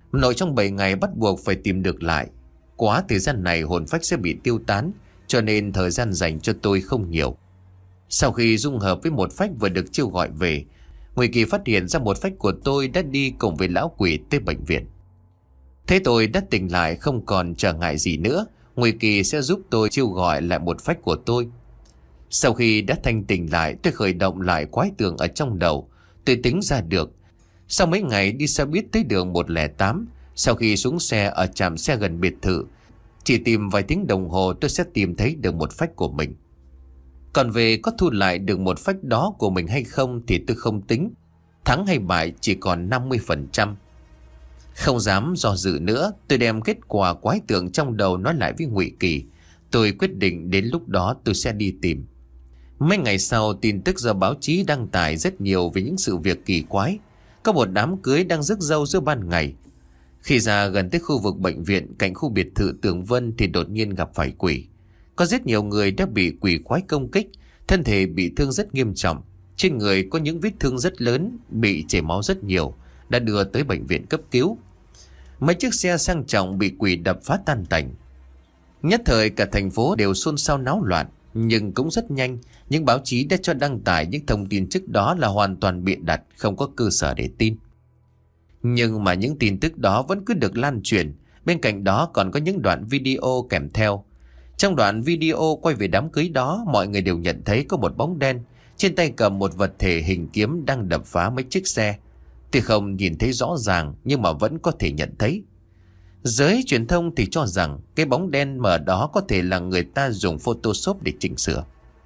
Nội trong bảy ngày bắt buộc phải tìm được lại. Quá thời gian này hồn phách sẽ bị tiêu tán, cho nên thời gian dành cho tôi không nhiều. Sau khi dung hợp với một phách vừa được chiêu gọi về, Ngụy Kỳ phát hiện ra một phách của tôi đã đi cùng với lão quỷ tới bệnh viện. Thế tôi đã tỉnh lại không còn trở ngại gì nữa, Ngụy Kỳ sẽ giúp tôi chiêu gọi lại một phách của tôi. Sau khi đã thanh tỉnh lại, tôi khởi động lại quái tưởng ở trong đầu. Tôi tính ra được, sau mấy ngày đi xe buýt tới đường một không tám, sau khi xuống xe ở trạm xe gần biệt thự, chỉ tìm vài tiếng đồng hồ tôi sẽ tìm thấy được một phách của mình. Còn về có thu lại được một phách đó của mình hay không thì tôi không tính. Thắng hay bại chỉ còn năm mươi phần trăm. Không dám do dự nữa, tôi đem kết quả quái tưởng trong đầu nói lại với Ngụy Kỳ. Tôi quyết định đến lúc đó tôi sẽ đi tìm. Mấy ngày sau, tin tức do báo chí đăng tải rất nhiều về những sự việc kỳ quái. Có một đám cưới đang rước dâu giữa ban ngày. Khi ra gần tới khu vực bệnh viện cạnh khu biệt thự Tường Vân thì đột nhiên gặp phải quỷ. Có rất nhiều người đã bị quỷ quái công kích, thân thể bị thương rất nghiêm trọng. Trên người có những vết thương rất lớn, bị chảy máu rất nhiều, đã đưa tới bệnh viện cấp cứu. Mấy chiếc xe sang trọng bị quỷ đập phá tan tành. Nhất thời cả thành phố đều xôn xao náo loạn. Nhưng cũng rất nhanh, những báo chí đã cho đăng tải những thông tin trước đó là hoàn toàn bịa đặt, không có cơ sở để tin. Nhưng mà những tin tức đó vẫn cứ được lan truyền. Bên cạnh đó còn có những đoạn video kèm theo. Trong đoạn video quay về đám cưới đó, mọi người đều nhận thấy có một bóng đen trên tay cầm một vật thể hình kiếm đang đập phá mấy chiếc xe. Tuy không nhìn thấy rõ ràng nhưng mà vẫn có thể nhận thấy. Giới truyền thông thì cho rằng cái bóng đen mở đó có thể là người ta dùng Photoshop để chỉnh sửa.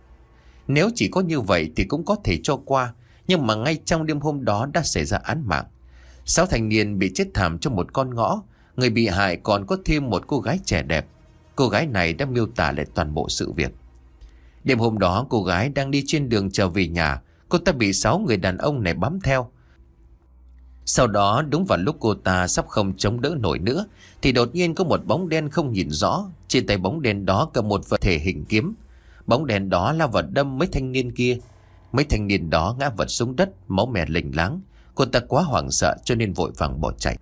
Nếu chỉ có như vậy thì cũng có thể cho qua. Nhưng mà ngay trong đêm hôm đó đã xảy ra án mạng. Sáu thanh niên bị chết thảm trong một con ngõ. Người bị hại còn có thêm một cô gái trẻ đẹp. Cô gái này đã miêu tả lại toàn bộ sự việc. Đêm hôm đó cô gái đang đi trên đường trở về nhà. Cô ta bị sáu người đàn ông này bám theo. Sau đó đúng vào lúc cô ta sắp không chống đỡ nổi nữa thì đột nhiên có một bóng đen không nhìn rõ. Trên tay bóng đen đó cầm một vật thể hình kiếm. Bóng đen đó lao vào đâm mấy thanh niên kia. Mấy thanh niên đó ngã vật xuống đất, máu me lênh láng. Cô ta quá hoảng sợ cho nên vội vàng bỏ chạy.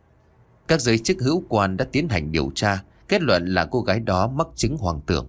Các giới chức hữu quan đã tiến hành điều tra, kết luận là cô gái đó mắc chứng hoang tưởng.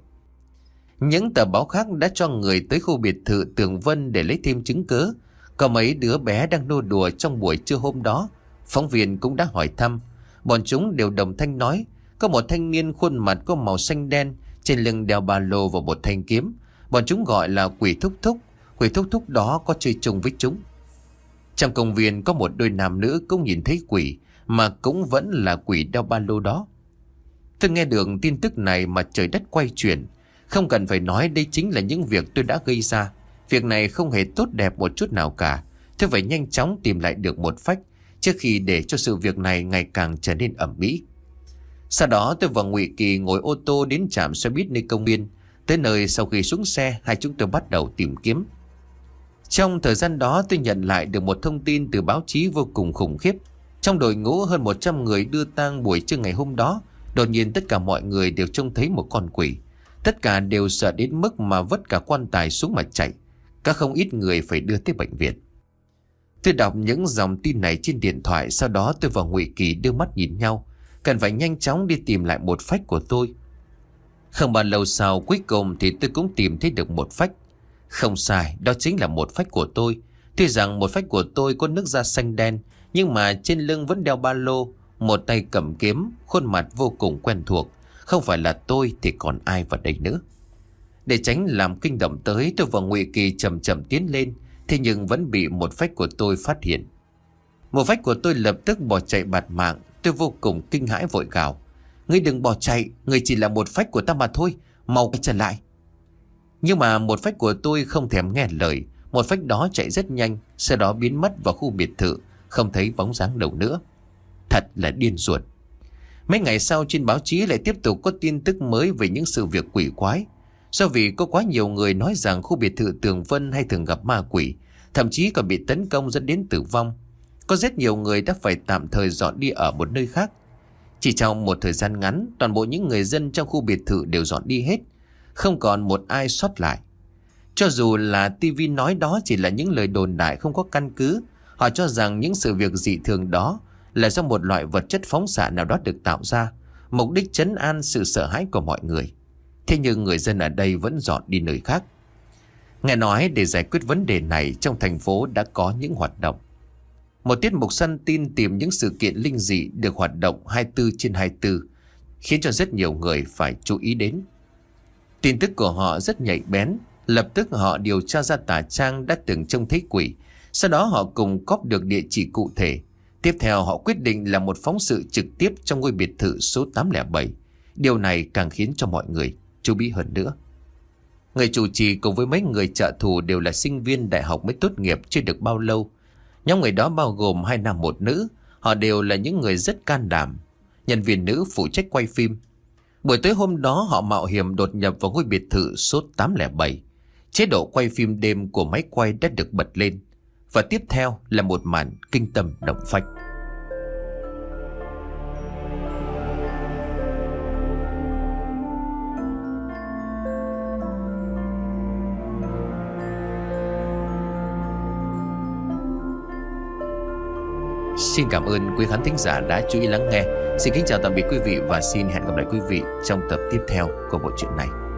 Những tờ báo khác đã cho người tới khu biệt thự Tường Vân để lấy thêm chứng cớ. Có mấy đứa bé đang nô đùa trong buổi trưa hôm đó. Phóng viên cũng đã hỏi thăm. Bọn chúng đều đồng thanh nói có một thanh niên khuôn mặt có màu xanh đen, trên lưng đeo ba lô và một thanh kiếm. Bọn chúng gọi là quỷ thúc thúc. Quỷ thúc thúc đó có chơi chung với chúng. Trong công viên có một đôi nam nữ cũng nhìn thấy quỷ, mà cũng vẫn là quỷ đeo ba lô đó. Tôi nghe được tin tức này mà trời đất quay chuyển. Không cần phải nói, đây chính là những việc tôi đã gây ra. Việc này không hề tốt đẹp một chút nào cả. Tôi phải nhanh chóng tìm lại được một phách trước khi để cho sự việc này ngày càng trở nên ầm ĩ. Sau đó tôi và Ngụy Kỳ ngồi ô tô đến trạm xe buýt nơi công viên. Tới nơi, sau khi xuống xe, hai chúng tôi bắt đầu tìm kiếm. Trong thời gian đó tôi nhận lại được một thông tin từ báo chí vô cùng khủng khiếp. Trong đội ngũ hơn một trăm người đưa tang buổi trưa ngày hôm đó, đột nhiên tất cả mọi người đều trông thấy một con quỷ. Tất cả đều sợ đến mức mà vứt cả quan tài xuống mà chạy. Các không ít người phải đưa tới bệnh viện. Tôi đọc những dòng tin này trên điện thoại. Sau đó tôi và Ngụy Kỳ đưa mắt nhìn nhau. Cần phải nhanh chóng đi tìm lại một phách của tôi. Không bao lâu sau, cuối cùng thì tôi cũng tìm thấy được một phách. Không sai, đó chính là một phách của tôi. Tuy rằng một phách của tôi có nước da xanh đen, nhưng mà trên lưng vẫn đeo ba lô, một tay cầm kiếm, khuôn mặt vô cùng quen thuộc. Không phải là tôi thì còn ai vào đây nữa. Để tránh làm kinh động tới, tôi và Ngụy Kỳ chậm chậm tiến lên. Thế nhưng vẫn bị một phách của tôi phát hiện. Một phách của tôi lập tức bỏ chạy bạt mạng. Tôi vô cùng kinh hãi vội gào: "Ngươi đừng bỏ chạy, ngươi chỉ là một phách của ta mà thôi, mau quay trở lại." Nhưng mà một phách của tôi không thèm nghe lời. Một phách đó chạy rất nhanh, sau đó biến mất vào khu biệt thự, không thấy bóng dáng đâu nữa. Thật là điên ruột. Mấy ngày sau trên báo chí lại tiếp tục có tin tức mới về những sự việc quỷ quái. Do vì có quá nhiều người nói rằng khu biệt thự Tường Vân hay thường gặp ma quỷ, thậm chí còn bị tấn công dẫn đến tử vong. Có rất nhiều người đã phải tạm thời dọn đi ở một nơi khác. Chỉ trong một thời gian ngắn, toàn bộ những người dân trong khu biệt thự đều dọn đi hết, không còn một ai sót lại. Cho dù là ti vi nói đó chỉ là những lời đồn đại không có căn cứ, họ cho rằng những sự việc dị thường đó là do một loại vật chất phóng xạ nào đó được tạo ra, mục đích trấn an sự sợ hãi của mọi người. Thế nhưng người dân ở đây vẫn dọn đi nơi khác. Nghe nói để giải quyết vấn đề này, trong thành phố đã có những hoạt động. Một tiết mục săn tin tìm những sự kiện linh dị được hoạt động hai mươi bốn trên hai mươi bốn, khiến cho rất nhiều người phải chú ý đến. Tin tức của họ rất nhạy bén. Lập tức họ điều tra ra tà Trang đã từng trông thấy quỷ. Sau đó họ cùng cóp được địa chỉ cụ thể. Tiếp theo họ quyết định làm một phóng sự trực tiếp trong ngôi biệt thự số tám không bảy. Điều này càng khiến cho mọi người chú ý hơn nữa. Người chủ trì cùng với mấy người trợ thủ đều là sinh viên đại học mới tốt nghiệp chưa được bao lâu. Nhóm người đó bao gồm hai nam một nữ. Họ đều là những người rất can đảm. Nhân viên nữ phụ trách quay phim. Buổi tối hôm đó họ mạo hiểm đột nhập vào ngôi biệt thự số tám không bảy. Chế độ quay phim đêm của máy quay đã được bật lên. Và tiếp theo là một màn kinh tâm động phách. Xin cảm ơn quý khán thính giả đã chú ý lắng nghe. Xin kính chào tạm biệt quý vị và xin hẹn gặp lại quý vị trong tập tiếp theo của bộ truyện này.